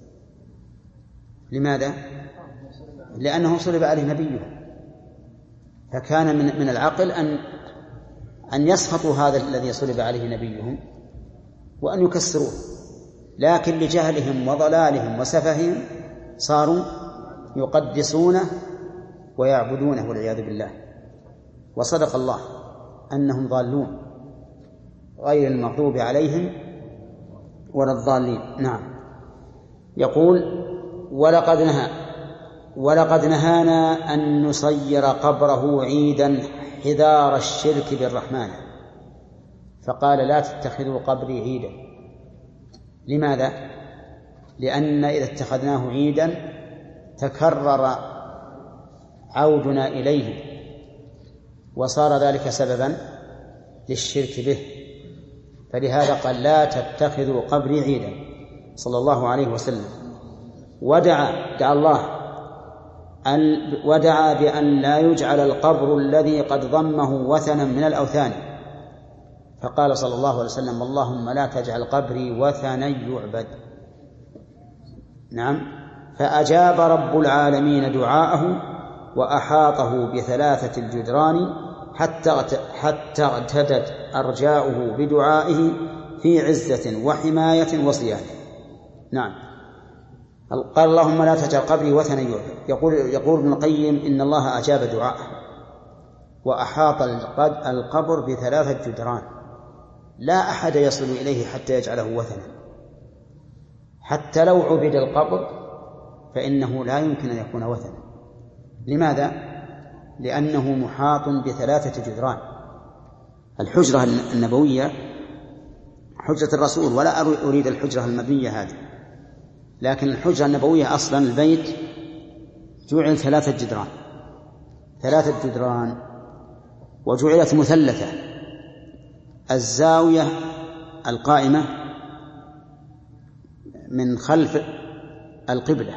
[SPEAKER 1] لماذا؟ لأنه صلب عليه نبيه، فكان من من العقل أن أن يسخطوا هذا الذي صلب عليه نبيهم وأن يكسروه، لكن لجهلهم وضلالهم وسفههم صاروا يقدسونه ويعبدونه والعياذ بالله. وصدق الله أنهم ضالون غير المغضوب عليهم ولا الضالين. نعم. يقول ولقد نهى ولقد نهانا أن نصير قبره عيدا حذار الشرك بالرحمن، فقال لا تتخذوا قبري عيدا. لماذا؟ لأن إذا اتخذناه عيدا تكرر عودنا إليه وصار ذلك سببا للشرك به، فلهذا قال لا تتخذوا قبري عيدا صلى الله عليه وسلم. ودعا دعا الله أن ودعا بأن لا يجعل القبر الذي قد ضمه وثنا من الأوثان، فقال صلى الله عليه وسلم اللهم لا تجعل قبري وثنا يعبد. نعم. فأجاب رب العالمين دعاءه وأحاطه بثلاثة الجدران حتى حتى اغتدت أرجاؤه بدعائه في عزة وحماية وصيانة. نعم. قال اللهم لا تجعل قبري وثنا يعبد. يقول يقول ابن القيم إن الله أجاب دعاءه وأحاط القبر بثلاثة جدران، لا أحد يصل إليه حتى يجعله وثنا. حتى لو عبد القبر فإنه لا يمكن أن يكون وثنا. لماذا؟ لأنه محاط بثلاثة جدران. الحجرة النبوية حجرة الرسول، ولا أريد الحجرة المبنية هذه، لكن الحجرة النبوية أصلا البيت جعل ثلاثة جدران ثلاثة جدران وجعلت مثلثة. الزاوية القائمة من خلف القبلة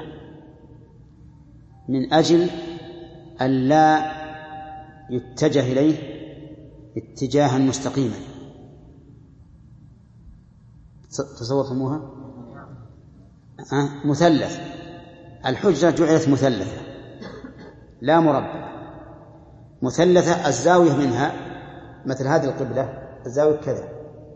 [SPEAKER 1] من أجل أن لا يتجه إليه اتجاها مستقيما. تصورتموها؟ أه؟ مثلث. الحجرة جعلت مثلثة لا مربع، مثلثة. الزاوية منها مثل هذه القبلة الزاوية كذا.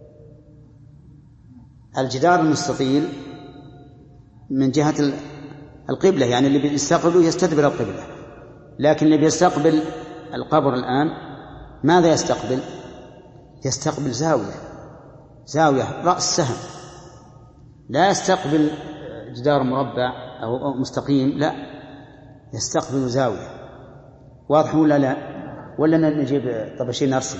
[SPEAKER 1] الجدار المستطيل من جهة القبلة، يعني اللي بيستقبله يستدبر القبلة، لكن اللي بيستقبل القبر الآن ماذا يستقبل؟ يستقبل زاوية زاوية رأس سهم، لا يستقبل جدار مربع أو مستقيم، لا يستقبل زاوية. واضح ولا لا؟ ولا نجيب طبشين نرسم؟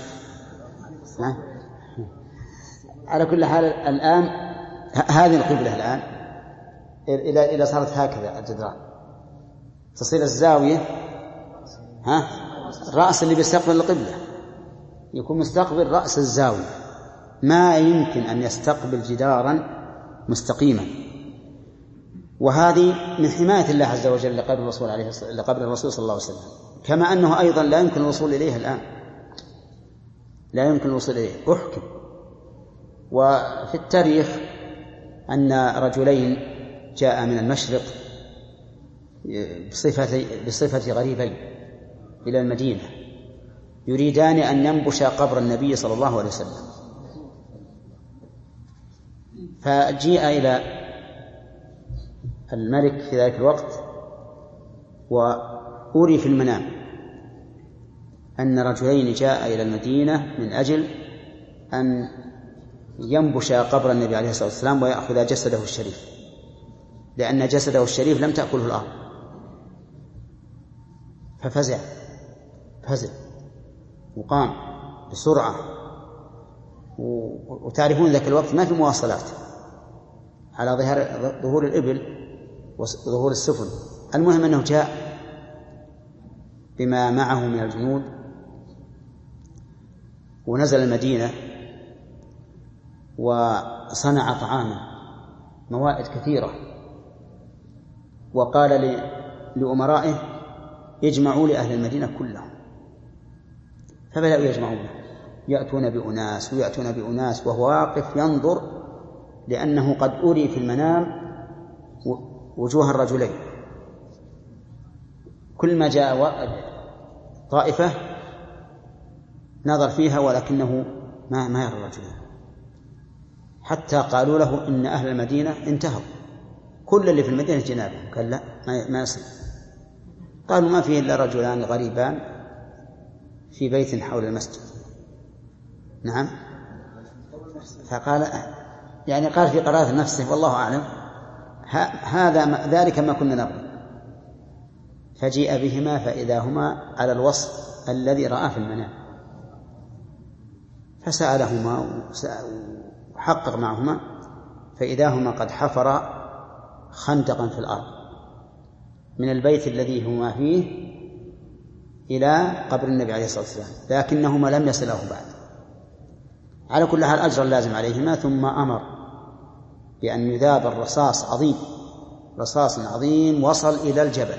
[SPEAKER 1] على كل حال الآن هذه القبلة الآن إلى إلى صارت هكذا الجدران، تصير الزاوية ها الرأس اللي بيستقبل القبلة يكون مستقبل رأس الزاوية، ما يمكن أن يستقبل جدارا مستقيما. وهذه من حماية الله عز وجل لقبر الرسول عليه لقبر الرسول صلى الله عليه وسلم، كما أنه أيضا لا يمكن الوصول إليه الآن، لا يمكن الوصول إليه. أحكم. وفي التاريخ أن رجلين جاء من المشرق بصفة بصفة غريبين إلى المدينة يريدان أن ينبشا قبر النبي صلى الله عليه وسلم، فجيء إلى الملك في ذلك الوقت وأري في المنام أن رجلين جاء إلى المدينة من أجل أن ينبشا قبر النبي عليه الصلاة والسلام ويأخذ جسده الشريف، لأن جسده الشريف لم تأكله الأرض. ففزع فزع وقام بسرعة. وتعرفون ذاك الوقت ما في مواصلات على ظهر ظهور الإبل وظهور السفن. المهم أنه جاء بما معه من الجنود ونزل المدينة وصنع طعاما موائد كثيرة، وقال لأمرائه اجمعوا لأهل المدينة كلهم، فبدأوا يجمعونه يأتون بأناس ويأتون بأناس وهو واقف ينظر، لأنه قد أري في المنام وجوه الرجلين، كل ما جاء طائفة نظر فيها ولكنه ما ما يرى الرجلين، حتى قالوا له إن أهل المدينة انتهوا، كل اللي في المدينة جنابهم. قال لا، ما يصل. قالوا ما فيه إلا رجلان غريبان في بيت حول المسجد. نعم. فقال يعني قال في قرارة نفسه والله أعلم هذا ذلك ما كنا نبغي. فجيء بهما فإذا هما على الوصف الذي رأى في المنام، فسألهما وحقق معهما فإذا هما قد حفر خندقا في الأرض من البيت الذي هما فيه إلى قبر النبي عليه الصلاة والسلام، لكنهما لم يصله بعد. على كل حال أجر اللازم عليهما. ثم أمر بأن يذاب الرصاص عظيم، رصاص عظيم وصل إلى الجبل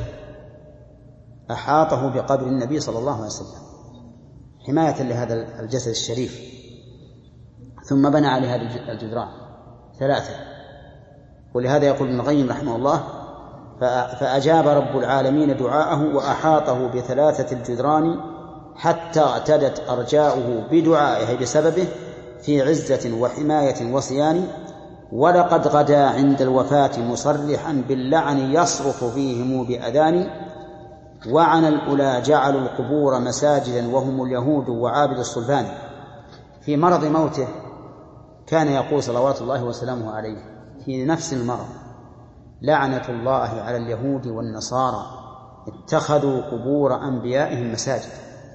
[SPEAKER 1] أحاطه بقبر النبي صلى الله عليه وسلم حماية لهذا الجسد الشريف. ثم بنى على هذه الجدران ثلاثة. ولهذا يقول ابن القيم رحمه الله: فأجاب رب العالمين دعاءه وأحاطه بثلاثة الجدران حتى اعتدت أرجاؤه بدعائه بسببه في عزة وحماية وصيان. ولقد غدا عند الوفاة مصرحا باللعن يصرخ فيهم بأذان. وعن الأولى جعلوا القبور مساجدا وهم اليهود وعابد الصلبان. في مرض موته كان يقول صلوات الله وسلامه عليه في نفس المرض: لعنة الله على اليهود والنصارى اتخذوا قبور أنبيائهم مساجد.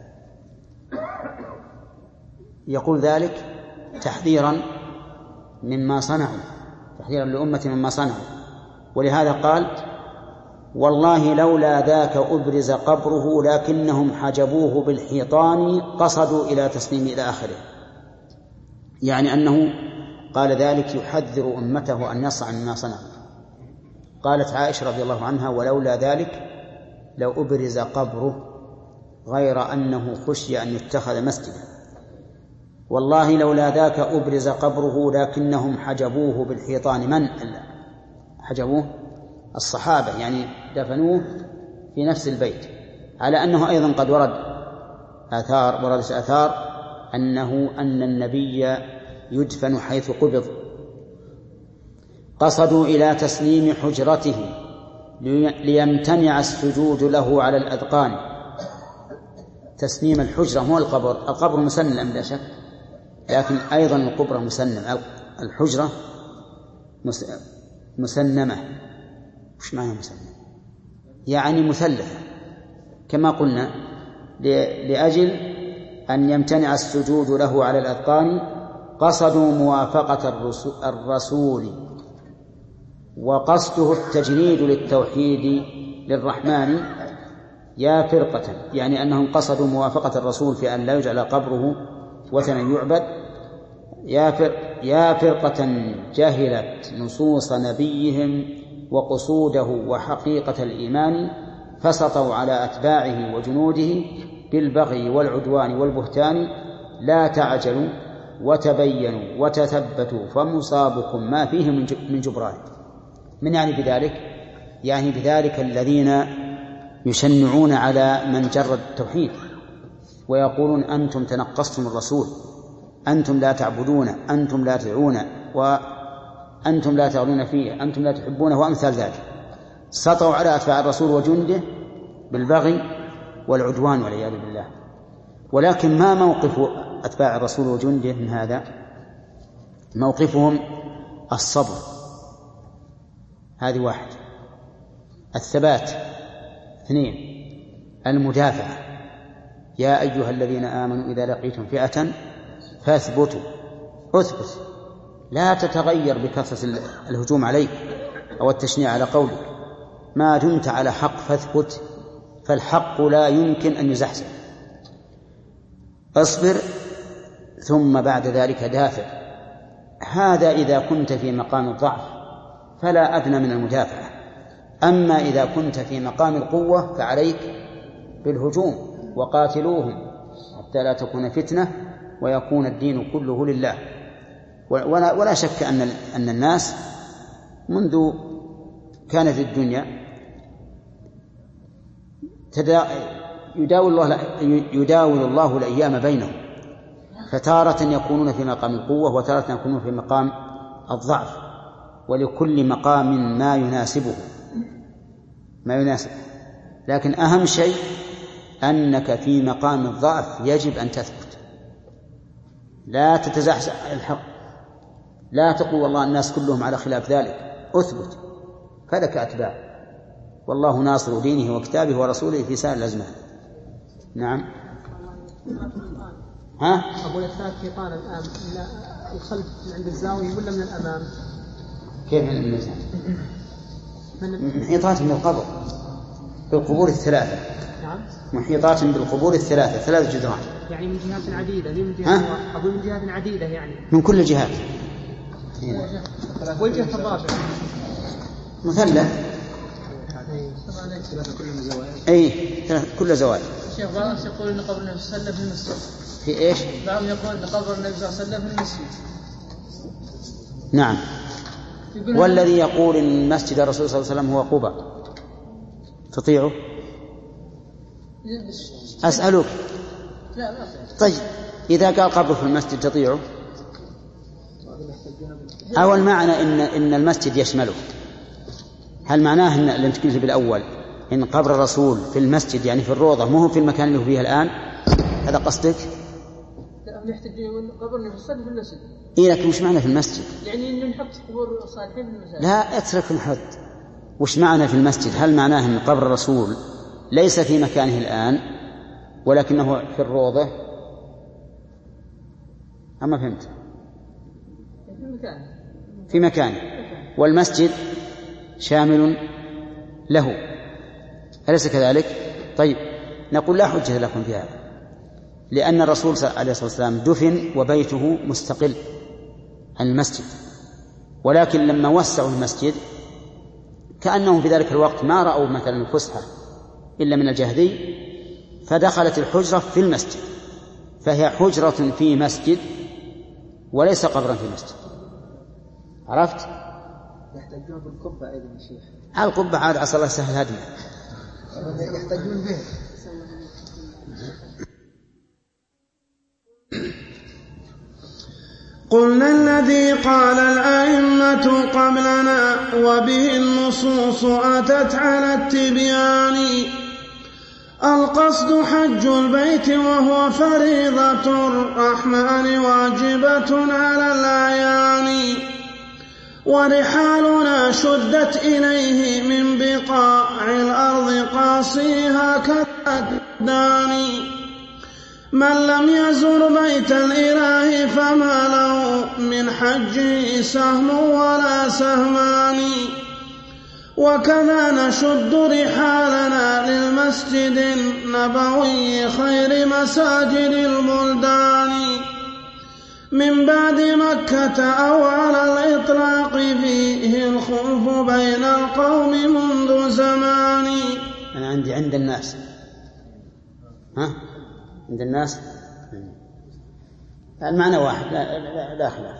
[SPEAKER 1] يقول ذلك تحذيرا مما صنعوا، تحذيرا لأمة مما صنعوا. ولهذا قال: والله لولا ذاك أبرز قبره لكنهم حجبوه بالحيطان قصدوا إلى تسليم إلى آخره. يعني أنه قال ذلك يحذر أمته أن يصنع مما صنعوا. قالت عائشة رضي الله عنها: ولولا ذلك لو أبرز قبره غير أنه خشي أن يتخذ مسجدا. والله لولا ذاك أبرز قبره لكنهم حجبوه بالحيطان. من حجبوه؟ الصحابة، يعني دفنوه في نفس البيت. على أنه أيضا قد ورد آثار وردت آثار أنه أن النبي يدفن حيث قبض. قصدوا إلى تسليم حجرته ليمتنع السجود له على الأذقان. تسليم الحجرة هو القبر، القبر مسنم لا شك، لكن أيضا القبر مسنم، الحجرة مسنمة. وش معنى مسنمة؟ يعني مثلثة كما قلنا، لأجل أن يمتنع السجود له على الأذقان. قصدوا موافقة الرسول وقصده التجنيد للتوحيد للرحمن يا فرقة، يعني أنهم قصدوا موافقة الرسول في أن لا يجعل قبره وثنا يعبد. يا يا فرقة جهلت نصوص نبيهم وقصوده وحقيقة الإيمان، فسطوا على أتباعه وجنوده بالبغي والعدوان والبهتان. لا تعجلوا وتبينوا وتثبتوا فمصابكم ما فيه من جبران. من يعني بذلك؟ يعني بذلك الذين يشنعون على من جرد التوحيد ويقولون أنتم تنقصتم الرسول، أنتم لا تعبدون، أنتم لا تدعون، وأنتم لا تغلون فيه، أنتم لا تحبونه، وأمثال ذلك. سطوا على أتباع الرسول وجنده بالبغي والعدوان والعياذ بالله. ولكن ما موقف أتباع الرسول وجنده من هذا؟ موقفهم الصبر، هذه واحد. الثبات، اثنين. المدافعة، يا أيها الذين آمنوا إذا لقيتم فئة فاثبتوا. اثبت، لا تتغير بكثرة الهجوم عليك أو التشنيع على قولك. ما دمت على حق فاثبت، فالحق لا يمكن أن يزحزح. اصبر ثم بعد ذلك دافع. هذا إذا كنت في مقام الضعف فلا أدنى من المدافعة. أما إذا كنت في مقام القوة فعليك بالهجوم، وقاتلوهم حتى لا تكون فتنة ويكون الدين كله لله. ولا, ولا شك أن, أن الناس منذ كانت الدنيا يداول الله, يداول الله الأيام بينهم، فتارة يكونون في مقام القوة وتارة يكونون في مقام الضعف، ولكل مقام ما يناسبه ما يناسب. لكن أهم شيء أنك في مقام الضعف يجب أن تثبت، لا تتزحزح على الحق، لا تقول والله الناس كلهم على خلاف ذلك، أثبت فلك أتباع، والله ناصر دينه وكتابه ورسوله في سائر الأزمان. نعم. ها؟
[SPEAKER 5] أقول الثالث شيطان الآن الخلف من عند الزاوية ولا من الأمام؟
[SPEAKER 1] كيف من الأمام؟ محيطات من القبر بالقبور الثلاثة.
[SPEAKER 5] نعم. محيطات
[SPEAKER 1] بالقبور الثلاثة، ثلاث جدران.
[SPEAKER 5] يعني من جهات عديدة، من جهات أقول من جهات عديدة يعني.
[SPEAKER 1] من كل الجهات.
[SPEAKER 5] وجهة الرابع.
[SPEAKER 1] مثلث. أي كل زوايا.
[SPEAKER 5] الشيخ بعضهم يقول إن قبر النبي صلى الله عليه وسلم في المسجد.
[SPEAKER 1] في إيش؟
[SPEAKER 5] بعضهم يقول إن قبر النبي صلى الله عليه وسلم في المسجد.
[SPEAKER 1] نعم. والذي يقول إن مسجد الرسول صلى الله عليه وسلم هو قبة تطيعه؟ أسألك.
[SPEAKER 5] لا لا.
[SPEAKER 1] طيب إذا قال قبره في المسجد تطيعه؟ أو المعنى إن إن المسجد يشمله؟ هل معناه إن اللي قلت بالأول إن قبر الرسول في المسجد يعني في الروضة مو هو في المكان اللي هو فيه الآن؟ هذا قصدك؟
[SPEAKER 5] لا يحتاجون قبر النبي صلى الله عليه وسلم في المسجد.
[SPEAKER 1] إيه لكن وش معنى في المسجد؟
[SPEAKER 5] يعني إن نحط قبور صالحين في المسجد.
[SPEAKER 1] لا اترك نحط. وش معنى في المسجد؟ هل معناه إن قبر الرسول ليس في مكانه الآن ولكنه في الروضة؟ أما فهمت؟
[SPEAKER 5] في مكانه.
[SPEAKER 1] في مكانه. والمسجد شامل له، أليس كذلك؟ طيب نقول لا حجة لكم في هذا، لأن الرسول عليه الصلاة والسلام دفن وبيته مستقل عن المسجد، ولكن لما وسعوا المسجد كأنهم في ذلك الوقت ما رأوا مثلا الفسحة إلا من الجهدي، فدخلت الحجرة في المسجد، فهي حجرة في مسجد وليس قبرا في مسجد. عرفت؟
[SPEAKER 2] يحتاجون بالقبة أيضا يا شيخ.
[SPEAKER 1] على القبة عاد عسى الله يسهل هدنا.
[SPEAKER 2] يحتاجون به.
[SPEAKER 3] قلنا الذي قال الأئمة قبلنا وبه النصوص أتت على التبيان، القصد حج البيت وهو فريضة الرحمن واجبة على الأعيان، ورحالنا شدت إليه من بقاع الأرض قاصيها كالدان، من لم يزر بيت الإله فما له من حجه سهم ولا سهمان، وكذا نشد رحالنا للمسجد النبوي خير مساجد البلدان، من بعد مكة أو على الإطلاق فيه الخلف بين القوم منذ زمان.
[SPEAKER 1] أنا عندي عند الناس ها عند الناس المعنى واحد لا, لا, لا خلاف.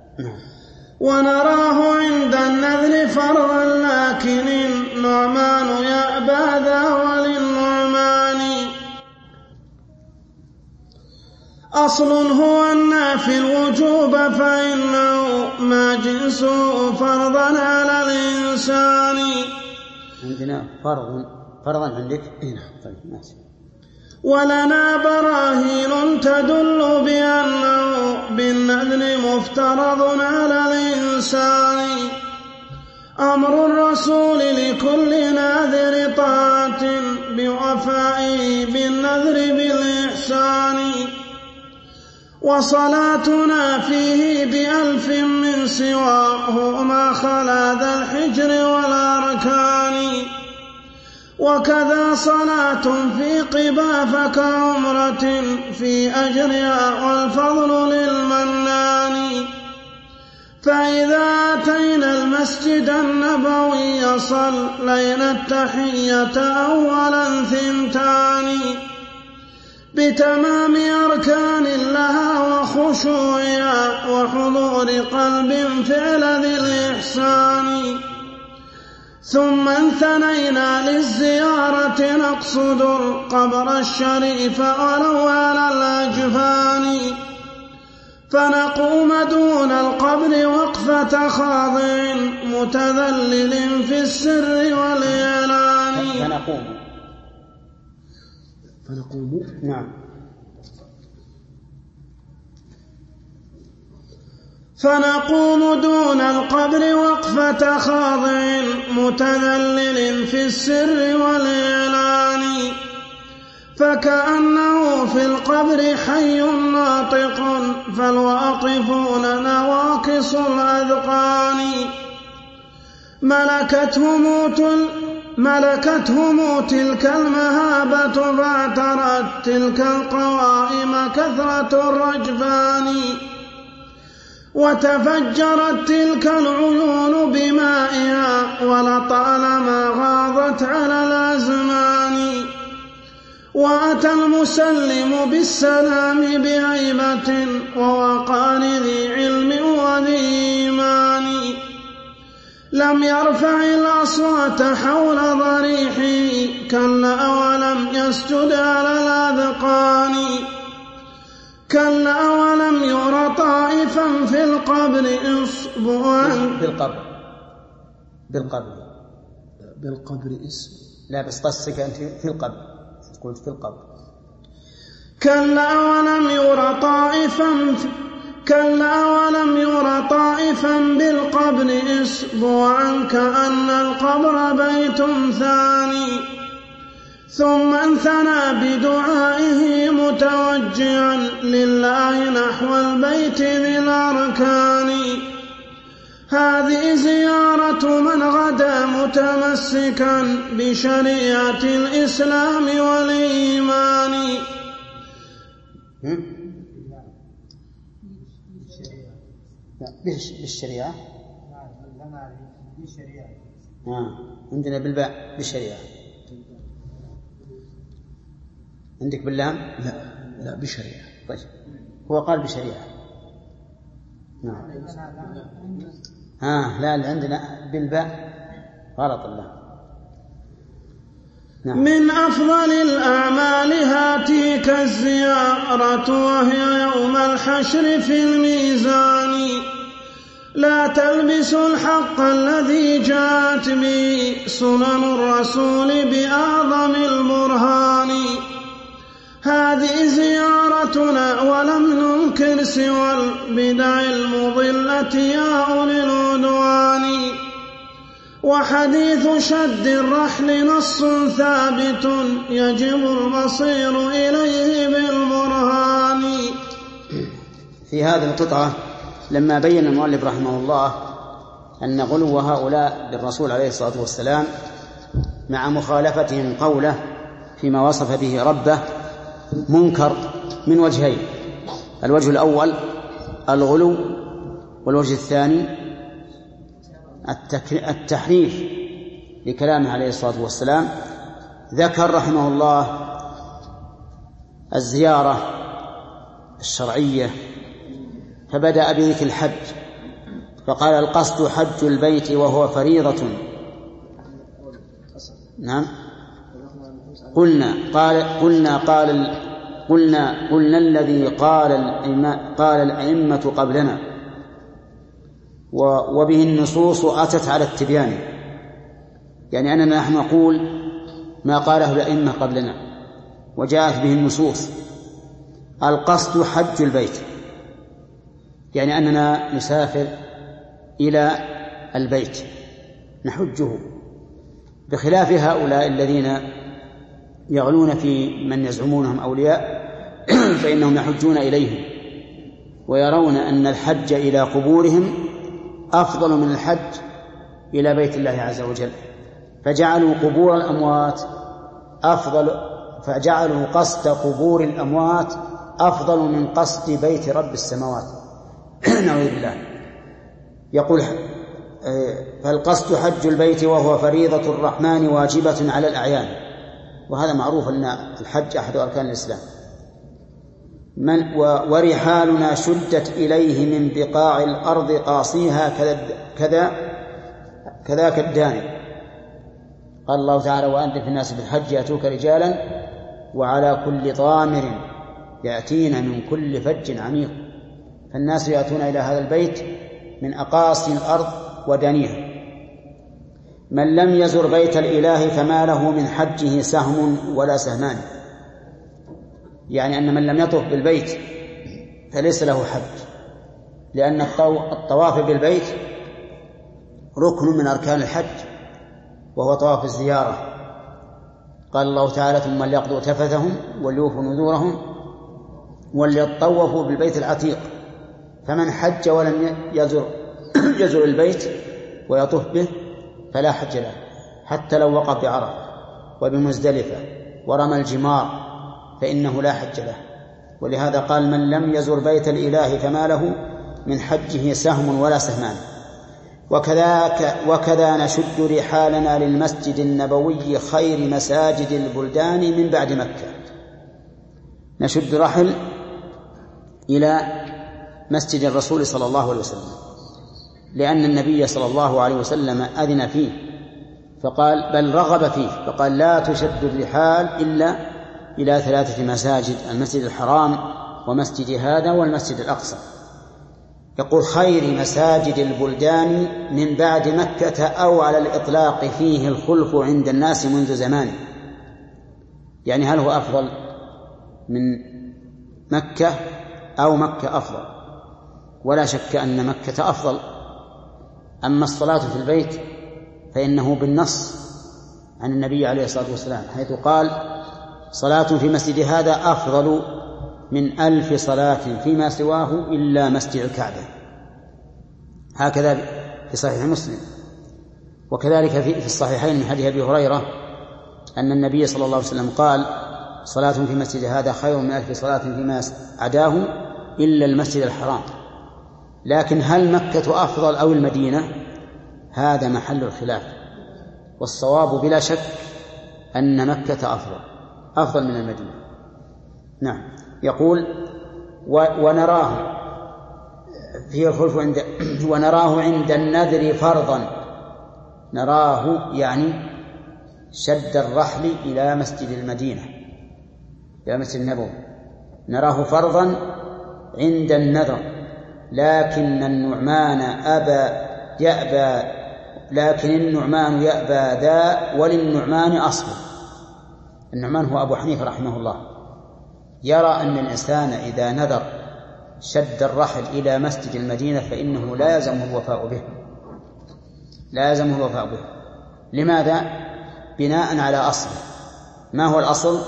[SPEAKER 3] ونراه عند النذر فرضا لكن النعمان يأبى ذا وللنعمان، أصل هو النافي الوجوب فإنه ما جنسه فرضا على الإنسان.
[SPEAKER 1] عندنا فرض فرضا عندك هنا. طيب ماشي.
[SPEAKER 3] ولنا براهين تدل بأنه بالنذر مفترض على الإنسان، أمر الرسول لكل ناذر طاعة بوفائه بالنذر بالإحسان، وصلاتنا فيه بألف من سواه ما خلا ذا الحجر والأركان، وكذا صلاة في قبا فكعمرة في أجرها والفضل للمنان، فإذا أتينا المسجد النبوي صلينا التحية أولا ثنتان، بتمام أركان لها وخشوعها وحضور قلب فعل ذي الإحسان. ثم انثنينا للزيارة نقصد القبر الشريف ولو على الأجفان، فنقوم دون القبر وقفة خاضع متذلل في السر والإعلان.
[SPEAKER 1] فنقوم
[SPEAKER 6] فنقوم
[SPEAKER 1] نعم
[SPEAKER 3] فنقوم دون القبر وقفة خاضع متذلل في السر والإعلان، فكأنه في القبر حي ناطق فالواقفون نواقص الأذقان. ملكتهم ملكتهم تلك المهابة فاعترت تلك القوائم كثرة الرجفان، وتفجرت تلك العيون بمائها ولطالما غاضت على الأزمان. وأتى المسلم بالسلام بهيبة ووقار ذي علم وذي إيمان، لم يرفع الأصوات حول ضريحه كلا ولم يسجد على الأذقان. كلا ولم ير طائفا في القبر إصبعا
[SPEAKER 1] بالقبر بالقبر
[SPEAKER 6] بالقبر اسم
[SPEAKER 1] لا بس قصك أنت في القبر قلت في القبر.
[SPEAKER 3] كلا ولم ير طائفا كلا ولم ير طائفا بالقبر إصبعا كأن القبر بيت ثاني. ثم انثنى بدعائه متوجعا لله نحو البيت ذي الأركان. هذه زيارة من غدا متمسكا بشريعة الإسلام والإيمان.
[SPEAKER 1] بالشريعة آه. عندنا بالباء بالشريعة. عندك باللام
[SPEAKER 6] لا لا بشريعة.
[SPEAKER 1] طيب هو قال بشريعة. نعم آه لا اللي عندنا بالباء غلط الله.
[SPEAKER 3] نعم. من أفضل الأعمال هاتيك الزيارة وهي يوم الحشر في الميزان. لا تلبس الحق الذي جاءت به سنن الرسول بأعظم البرهان. هذه زيارتنا ولم ننكر سوى البدع المضلة يا أولي العدوان. وحديث شد الرحل نص ثابت يجب المصير إليه بالبرهان.
[SPEAKER 1] في هذه القطعة لما بين المؤلف رحمه الله أن غلو هؤلاء بالرسول عليه الصلاة والسلام مع مخالفتهم قوله فيما وصف به ربه منكر من وجهين: الوجه الأول الغلو، والوجه الثاني التحريف لكلامه عليه الصلاة والسلام. ذكر رحمه الله الزيارة الشرعية فبدأ بذكر الحج فقال القصد حج البيت وهو فريضة. نعم قلنا قال قلنا قال قلنا قلنا الذي قال قال الأئمة قبلنا وبه النصوص أتت على التبيان، يعني أننا نحن نقول ما قاله الأئمة قبلنا وجاءت به النصوص. القصد حج البيت يعني أننا نسافر إلى البيت نحجه، بخلاف هؤلاء الذين يغلون في من يزعمونهم أولياء فإنهم يحجون إليهم ويرون أن الحج إلى قبورهم أفضل من الحج إلى بيت الله عز وجل، فجعلوا قبور الأموات أفضل فجعلوا قصد قبور الأموات أفضل من قصد بيت رب السماوات. نعوذ بالله. يقول فالقصد حج البيت وهو فريضة الرحمن واجبة على الأعيان، وهذا معروف أن الحج أحد أركان الإسلام. من ورحالنا شدت إليه من بقاع الأرض قاصيها كذا كذاك الداني. قال الله تعالى وأنت في الناس بالحج يأتوك رجالا وعلى كل ضامر يأتين من كل فج عميق. فالناس يأتون إلى هذا البيت من أقاصي الأرض ودانيها. من لم يزر بيت الإله فما له من حجه سهم ولا سهمان، يعني أن من لم يطوف بالبيت فليس له حج، لأن الطواف بالبيت ركن من أركان الحج وهو طواف الزيارة. قال الله تعالى ثم ليقضوا تفثهم وليوفوا نذورهم وليطوفوا بالبيت العتيق. فمن حج ولم يزر يزر البيت ويطوف به فلا حج له، حتى لو وقف بعرفة وبمزدلفة ورمى الجمار فإنه لا حج له. ولهذا قال من لم يزر بيت الإله فما له من حجه سهم ولا سهمان. وكذاك وكذا نشد رحالنا للمسجد النبوي خير مساجد البلدان من بعد مكة. نشد رحل إلى مسجد الرسول صلى الله عليه وسلم، لأن النبي صلى الله عليه وسلم أذن فيه فقال بل رغب فيه، فقال لا تشد الرحال إلا إلى ثلاثة مساجد: المسجد الحرام ومسجد هذا والمسجد الأقصى. يقول خير مساجد البلدان من بعد مكة، أو على الإطلاق فيه الخلف عند الناس منذ زمان. يعني هل هو أفضل من مكة أو مكة أفضل؟ ولا شك أن مكة أفضل. أما الصلاة في البيت فإنه بالنص عن النبي عليه الصلاة والسلام حيث قال صلاة في مسجد هذا أفضل من ألف صلاة فيما سواه إلا مسجد الكعبة. هكذا في صحيح مسلم. وكذلك في الصحيحين من حديث أبي هريرة أن النبي صلى الله عليه وسلم قال صلاة في مسجد هذا خير من ألف صلاة فيما عداه إلا المسجد الحرام. لكن هل مكة أفضل أو المدينة؟ هذا محل الخلاف، والصواب بلا شك أن مكة أفضل أفضل من المدينة. نعم. يقول ونراه فيه الخلف عند ونراه عند النذر فرضا. نراه يعني شد الرحل إلى مسجد المدينة إلى مسجد النبوي، نراه فرضا عند النذر. لكن النعمان أبى يأبى لكن النعمان يأبى ذا وللنعمان أصل. النعمان هو أبو حنيفة رحمه الله، يرى أن الإنسان إذا نذر شد الرحل إلى مسجد المدينة فإنه لا يلزمه الوفاء به لا يلزمه الوفاء به. لماذا؟ بناء على أصل. ما هو الأصل؟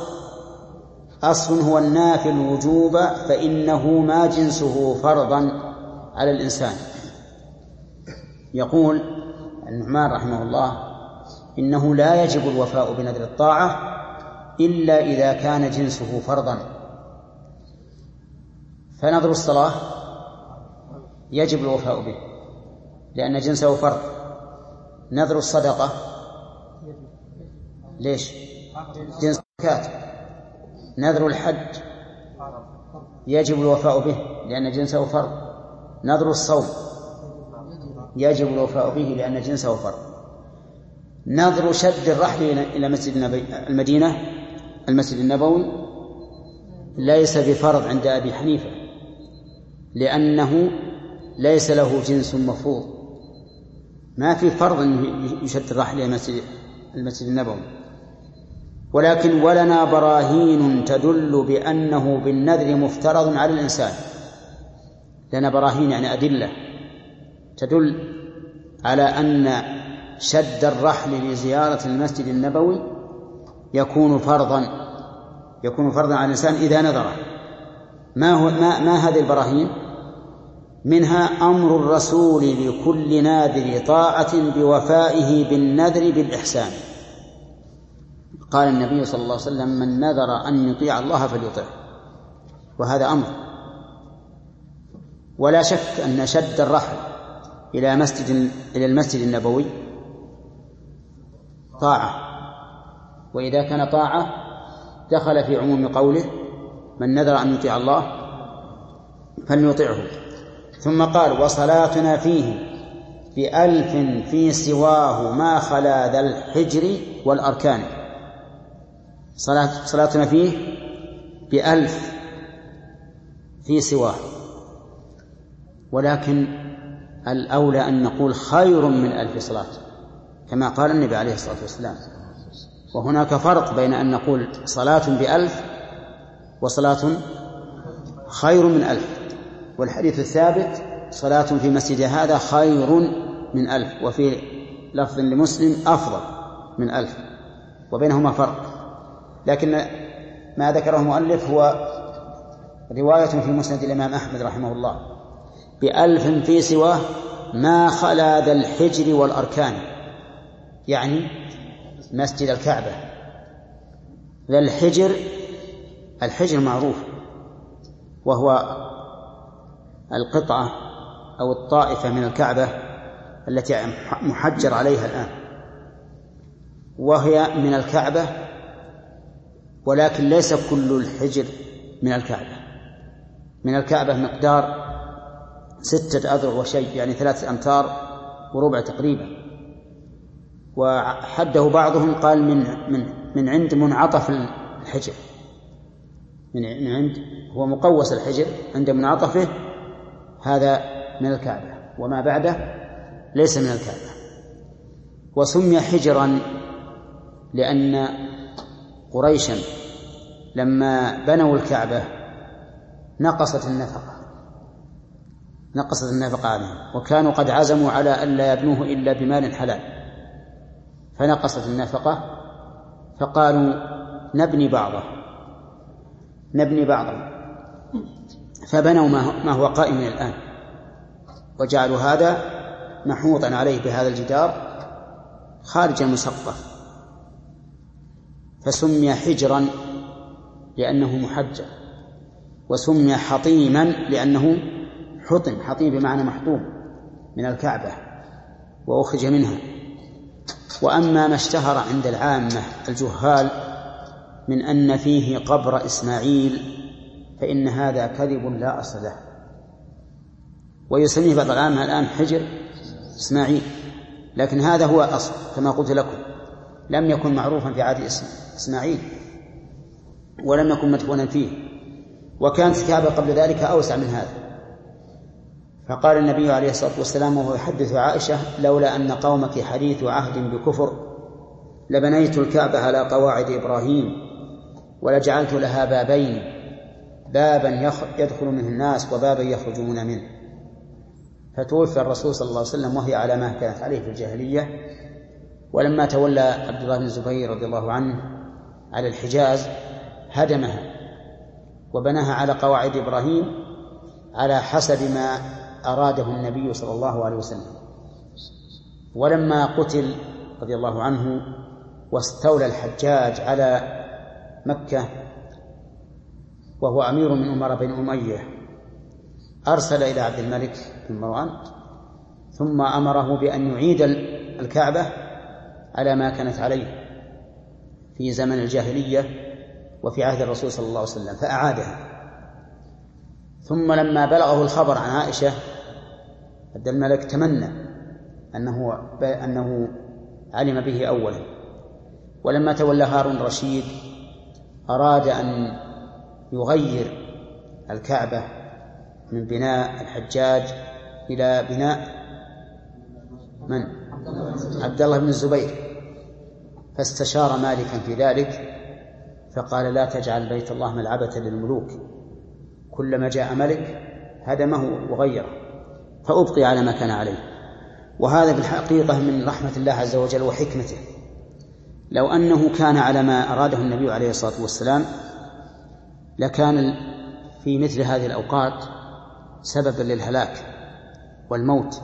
[SPEAKER 1] أصل هو النافي الوجوب، فإنه ما جنسه فرضا على الإنسان. يقول النعمان رحمه الله إنه لا يجب الوفاء بنذر الطاعة إلا إذا كان جنسه فرضا. فنذر الصلاة يجب الوفاء به لأن جنسه فرض. نذر الصدقة ليش؟ جنس الزكاة. نذر الحج يجب الوفاء به لأن جنسه فرض. نذر الصوم يجب الوفاء به لأن جنسه فرض. نذر شد الرحل إلى مسجد المدينة المسجد النبوي ليس بفرض عند أبي حنيفة، لأنه ليس له جنس مفروض. ما في فرض أن يشد الرحل إلى المسجد النبوي. ولكن ولنا براهين تدل بأنه بالنذر مفترض على الإنسان. لنا براهين يعني أدلة تدل على أن شد الرحل لزيارة المسجد النبوي يكون فرضا يكون فرضا على الإنسان إذا نذره. ما هو ما, ما هذه البراهين؟ منها أمر الرسول لكل ناذر طاعة بوفائه بالنذر بالإحسان. قال النبي صلى الله عليه وسلم من نذر أن يطيع الله فليطيعه، وهذا أمر. ولا شك أن شد الرحل إلى مسجد إلى المسجد النبوي طاعة، وإذا كان طاعة دخل في عموم قوله من نذر أن يطيع الله فليطعه. ثم قال وصلاتنا فيه بألف في سواه ما خلا ذا الحجر والأركان. صلاة صلاتنا فيه بألف في سواه، ولكن الأولى أن نقول خير من ألف صلاة كما قال النبي عليه الصلاة والسلام. وهناك فرق بين أن نقول صلاة بألف وصلاة خير من ألف، والحديث الثابت صلاة في مسجد هذا خير من ألف، وفي لفظ لمسلم أفضل من ألف، وبينهما فرق. لكن ما ذكره المؤلف هو رواية في مسند الإمام أحمد رحمه الله بألف في سواه ما خلا ذا الحجر والأركان، يعني مسجد الكعبة. ذا الحجر، الحجر معروف وهو القطعة أو الطائفة من الكعبة التي محجر عليها الآن، وهي من الكعبة، ولكن ليس كل الحجر من الكعبة. من الكعبة مقدار ستة أذرع وشيء، يعني ثلاثة أمتار وربع تقريبا. وحده بعضهم قال من من من عند منعطف الحجر، من عند هو مقوس الحجر عند منعطفه، هذا من الكعبة، وما بعده ليس من الكعبة. وسمي حجرا لأن قريشا لما بنوا الكعبة نقصت النفقة نقصت النفقة عليهم، وكانوا قد عزموا على ألا يبنوه إلا بمال حلال، فنقصت النفقة، فقالوا نبني بعضه نبني بعضه فبنوا ما هو قائم الآن، وجعلوا هذا محوطا عليه بهذا الجدار خارج المسقف، فسمي حجرا لأنه محجر، وسمي حطيما لأنه حطم، حطيم بمعنى محطوم من الكعبة وأخرج منها. وأما ما اشتهر عند العامة الجهال من أن فيه قبر إسماعيل فإن هذا كذب لا أصل له، ويسميه بعض العامة الآن حجر إسماعيل، لكن هذا هو أصل كما قلت لكم، لم يكن معروفا في عهد إسماعيل ولم يكن مدفونا فيه، وكانت الكعبة قبل ذلك أوسع من هذا. فقال النبي عليه الصلاة والسلام وهو يحدث عائشة لولا أن قومك حديث عهد بكفر لبنيت الكعبة على قواعد إبراهيم ولجعلت لها بابين، بابا يدخل منه الناس وبابا يخرجون منه. فتوفى الرسول صلى الله عليه وسلم وهي على ما كانت عليه في الجاهلية، ولما تولى عبد الله بن الزبير رضي الله عنه على الحجاز هدمها وبناها على قواعد إبراهيم على حسب ما أراده النبي صلى الله عليه وسلم. ولما قتل رضي الله عنه واستولى الحجاج على مكة وهو أمير من أمراء بن أمية أرسل إلى عبد الملك بن مروان ثم أمره بأن يعيد الكعبة على ما كانت عليه في زمن الجاهلية وفي عهد الرسول صلى الله عليه وسلم، فأعادها. ثم لما بلغه الخبر عن عائشة عبد الملك تمنى أنه, أنه علم به أولا، ولما تولى هارون الرشيد أراد أن يغير الكعبة من بناء الحجاج إلى بناء من؟ عبد الله بن الزبير، فاستشار مالكا في ذلك فقال لا تجعل بيت الله ملعبة للملوك، كلما جاء ملك هدمه وغيره، فأبقي على ما كان عليه. وهذا في الحقيقة من رحمة الله عز وجل وحكمته، لو أنه كان على ما أراده النبي عليه الصلاة والسلام لكان في مثل هذه الأوقات سببا للهلاك والموت،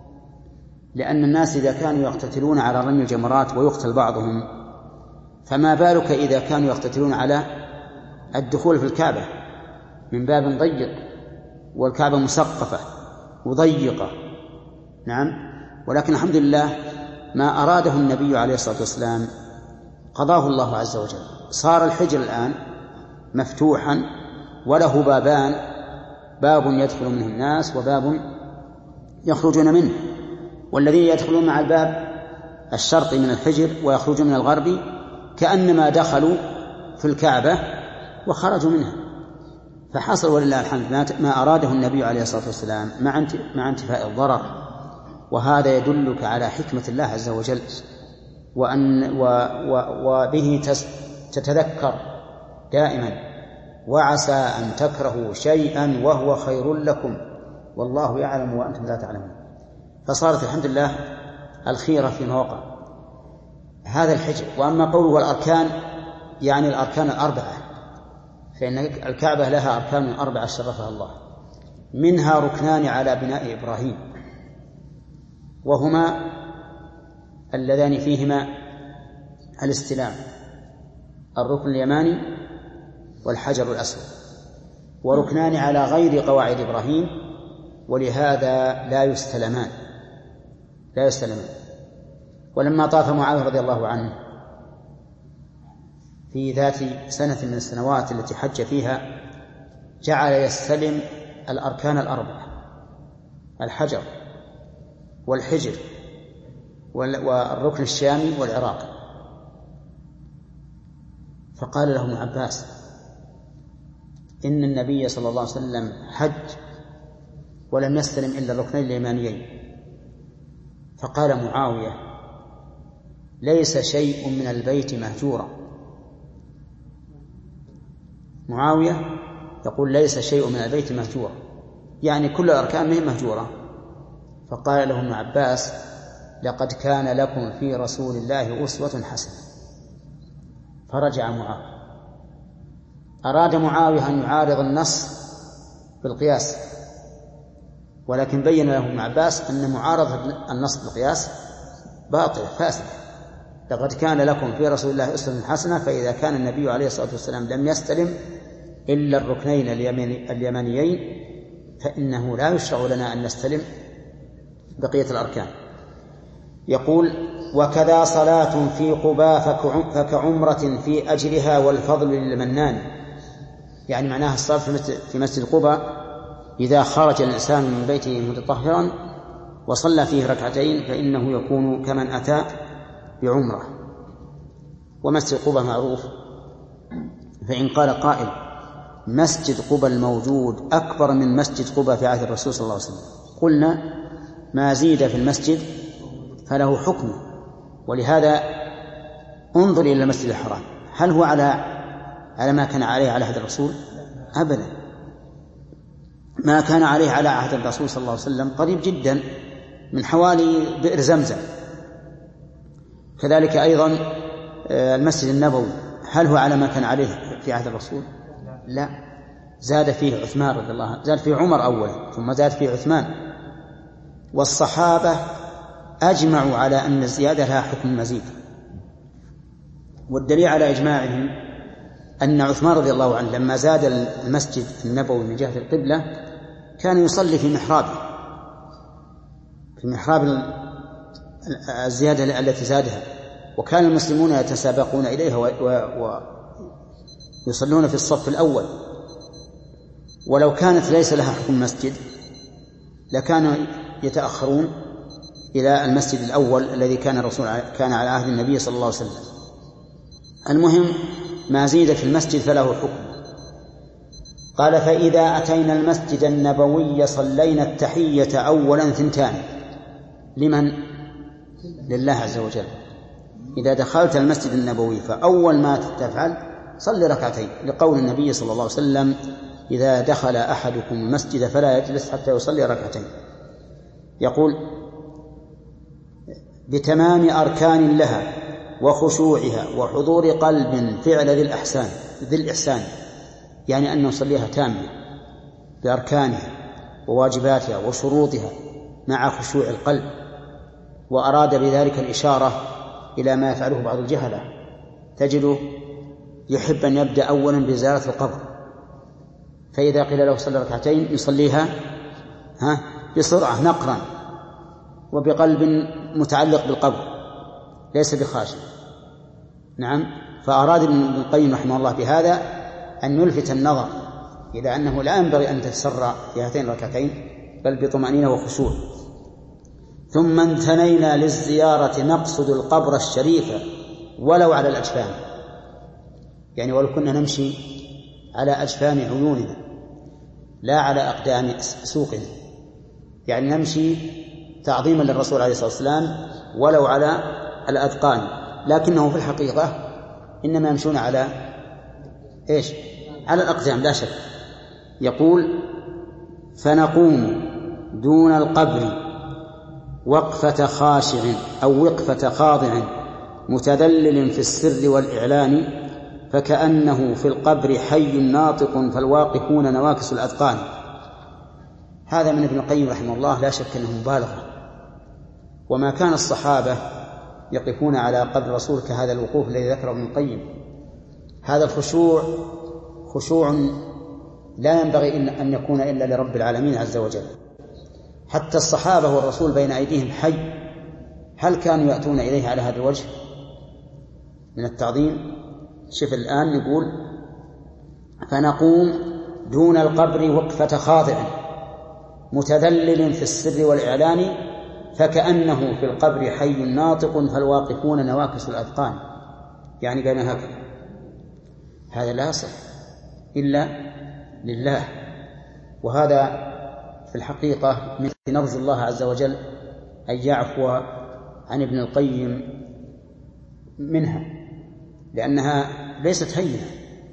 [SPEAKER 1] لأن الناس إذا كانوا يقتتلون على رمي الجمرات ويقتل بعضهم، فما بالك إذا كانوا يقتتلون على الدخول في الكعبة من باب ضيق، والكعبة مسقفة وضيقة. نعم، ولكن الحمد لله ما أراده النبي عليه الصلاة والسلام قضاه الله عز وجل، صار الحجر الآن مفتوحا وله بابان باب يدخل منه الناس وباب يخرجون منه، والذين يدخلون مع الباب الشرقي من الحجر ويخرجون من الغربي كأنما دخلوا في الكعبة وخرجوا منها. فحصل ولله الحمد ما أراده النبي عليه الصلاة والسلام مع انتفاء الضرر، وهذا يدلك على حكمة الله عز وجل، وأن و و وبه تتذكر دائما وعسى أن تكرهوا شيئا وهو خير لكم والله يعلم وأنتم لا تعلمون. فصارت الحمد لله الخيرة في مواقع هذا الحجر. وأما قوله الأركان يعني الأركان الأربعة، فإن الكعبة لها أركان أربعة شرفها الله، منها ركنان على بناء إبراهيم، وهما اللذان فيهما الاستلام، الركن اليماني والحجر الأسود، وركنان على غير قواعد إبراهيم ولهذا لا يستلمان لا يستلمان ولما طاف معاوية رضي الله عنه في ذات سنة من السنوات التي حج فيها جعل يستلم الأركان الأربعة، الحجر والحجر والركن الشامي والعراقي. فقال له ابن عباس إن النبي صلى الله عليه وسلم حج ولم يستلم إلا الركنين اليمانيين. فقال معاوية ليس شيء من البيت مهجورا. معاوية يقول ليس شيء من البيت مهجورا، يعني كل الأركان منه مهجورة. فقال له ابن عباس لقد كان لكم في رسول الله أسوة حسنة. فرجع معاوية. أراد معاوية أن يعارض النص بالقياس، ولكن بين له ابن عباس أن معارضة النص بالقياس باطل فاسد. لقد كان لكم في رسول الله أسوة حسنة، فإذا كان النبي عليه الصلاة والسلام لم يستلم إلا الركنين اليمانيين فإنه لا يشرع لنا أن نستلم بقية الأركان. يقول وكذا صلاة في قباء فكعمرة في أجرها والفضل للمنان، يعني معناها الصلاة في مسجد قباء إذا خرج الإنسان من بيته متطهرا وصلى فيه ركعتين فإنه يكون كمن أتى بعمرة. ومسجد قباء معروف، فإن قال قائل مسجد قباء الموجود أكبر من مسجد قباء في عهد الرسول صلى الله عليه وسلم، قلنا ما زيد في المسجد فله حكمه. ولهذا انظر إلى المسجد الحرام، هل هو على على ما كان عليه على عهد الرسول؟ أبدا، ما كان عليه على عهد الرسول صلى الله عليه وسلم قريب جدا من حوالي بئر زمزم. كذلك أيضا المسجد النبوي هل هو على ما كان عليه في عهد الرسول؟ لا، زاد فيه عثمان رضي الله عنه، زاد فيه عمر أولا ثم زاد فيه عثمان. والصحابة أجمعوا على أن الزيادة لها حكم المزيد، والدليل على إجماعهم أن عثمان رضي الله عنه لما زاد المسجد النبوي من جهة القبلة كان يصلي في محرابه، في محراب الزيادة التي زادها، وكان المسلمون يتسابقون إليها ويصلون في الصف الأول. ولو كانت ليس لها حكم مسجد لكانوا يتأخرون إلى المسجد الأول الذي كان الرسول كان على عهد النبي صلى الله عليه وسلم. المهم ما زيد في المسجد فله حكم. قال فإذا أتينا المسجد النبوي صلينا التحية أولا ثنتان. لمن؟ لله عز وجل. إذا دخلت المسجد النبوي فأول ما تفعل صلي ركعتين، لقول النبي صلى الله عليه وسلم إذا دخل أحدكم المسجد فلا يجلس حتى يصلي ركعتين. يقول بتمام أركان لها وخشوعها وحضور قلب فعل ذي الإحسان ذي الإحسان يعني أن نصليها تامة بأركانها وواجباتها وشروطها مع خشوع القلب. وأراد بذلك الإشارة إلى ما يفعله بعض الجهلة، تجده يحب أن يبدأ أولا بزيارة القبر، فإذا قيل له صلى ركعتين يصليها ها بسرعة نقرا وبقلب متعلق بالقبر ليس بخاشع. نعم، فأراد ابن القيم رحمه الله بهذا أن يلفت النظر إلى أنه لا ينبغي أن تتسرع في هاتين الركعتين بل بطمأنينة وخشوع. ثم انثنينا للزيارة نقصد القبر الشريف ولو على الأجفان، يعني ولو كنا نمشي على أجفان عيوننا لا على أقدام سوقنا، يعني نمشي تعظيما للرسول عليه الصلاة والسلام ولو على الأذقان، لكنه في الحقيقة إنما يمشون على إيش؟ على الأقدام لا شك. يقول فنقوم دون القبر وقفة خاشع أو وقفة خاضع متذلل في السر والإعلان، فكأنه في القبر حي ناطق فالواقفون نواكس الأذقان. هذا من ابن القيم رحمه الله لا شك أنه مبالغة، وما كان الصحابة يقفون على قبر الرسول كهذا الوقوف الذي ذكره ابن القيم. هذا الخشوع خشوع لا ينبغي أن يكون إلا لرب العالمين عز وجل. حتى الصحابة والرسول بين أيديهم حي، هل كانوا يأتون إليه على هذا الوجه من التعظيم؟ شوف الآن يقول فنقوم دون القبر وقفة خاضع متذلل في السر والإعلان، فكأنه في القبر حي ناطق فالواقفون نواكس الأذقان، يعني بين هكذا. هذا لا يصح إلا لله، وهذا في الحقيقة من نرجو الله عز وجل أن يعفو عن ابن القيم منها، لأنها ليست هينة.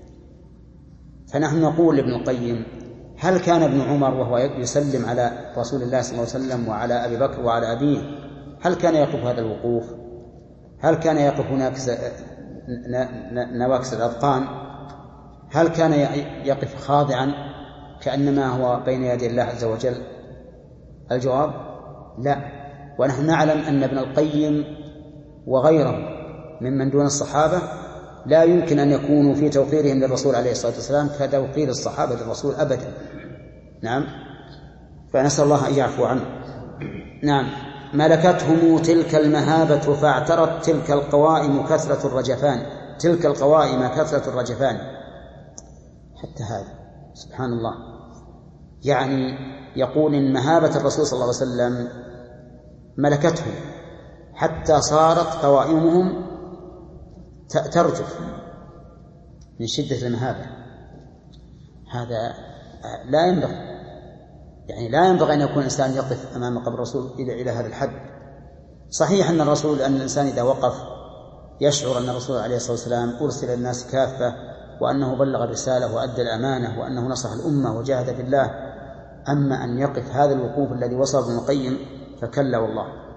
[SPEAKER 1] فنحن نقول لابن القيم هل كان ابن عمر وهو يسلم على رسول الله صلى الله عليه وسلم وعلى أبي بكر وعلى أبيه هل كان يقف هذا الوقوف؟ هل كان يقف هناك نواكس الأذقان؟ هل كان يقف خاضعا كأنما هو بين يدي الله عز وجل؟ الجواب لا. ونحن نعلم أن ابن القيم وغيره ممن دون الصحابة لا يمكن أن يكونوا في توقيرهم للرسول عليه الصلاة والسلام كتوقير الصحابة للرسول أبدا. نعم، فنسأل الله أن يعفو عنه. نعم. ملكتهم تلك المهابة فاعترت تلك القوائم كثرة الرجفان، تلك القوائم كثرة الرجفان. حتى هذا سبحان الله، يعني يقول إن مهابة الرسول صلى الله عليه وسلم ملكتهم حتى صارت قوائمهم ترجف من شدة المهابة. هذا لا ينبغي، يعني لا ينبغي أن يكون الإنسان يقف أمام قبر الرسول إلى إلى هذا الحد. صحيح أن الرسول أن الإنسان إذا وقف يشعر أن الرسول عليه الصلاة والسلام أرسل الناس كافة، وأنه بلغ الرسالة وأدى الأمانة، وأنه نصح الأمة وجاهد في الله. أما أن يقف هذا الوقوف الذي وصف ابن القيم فكلا والله.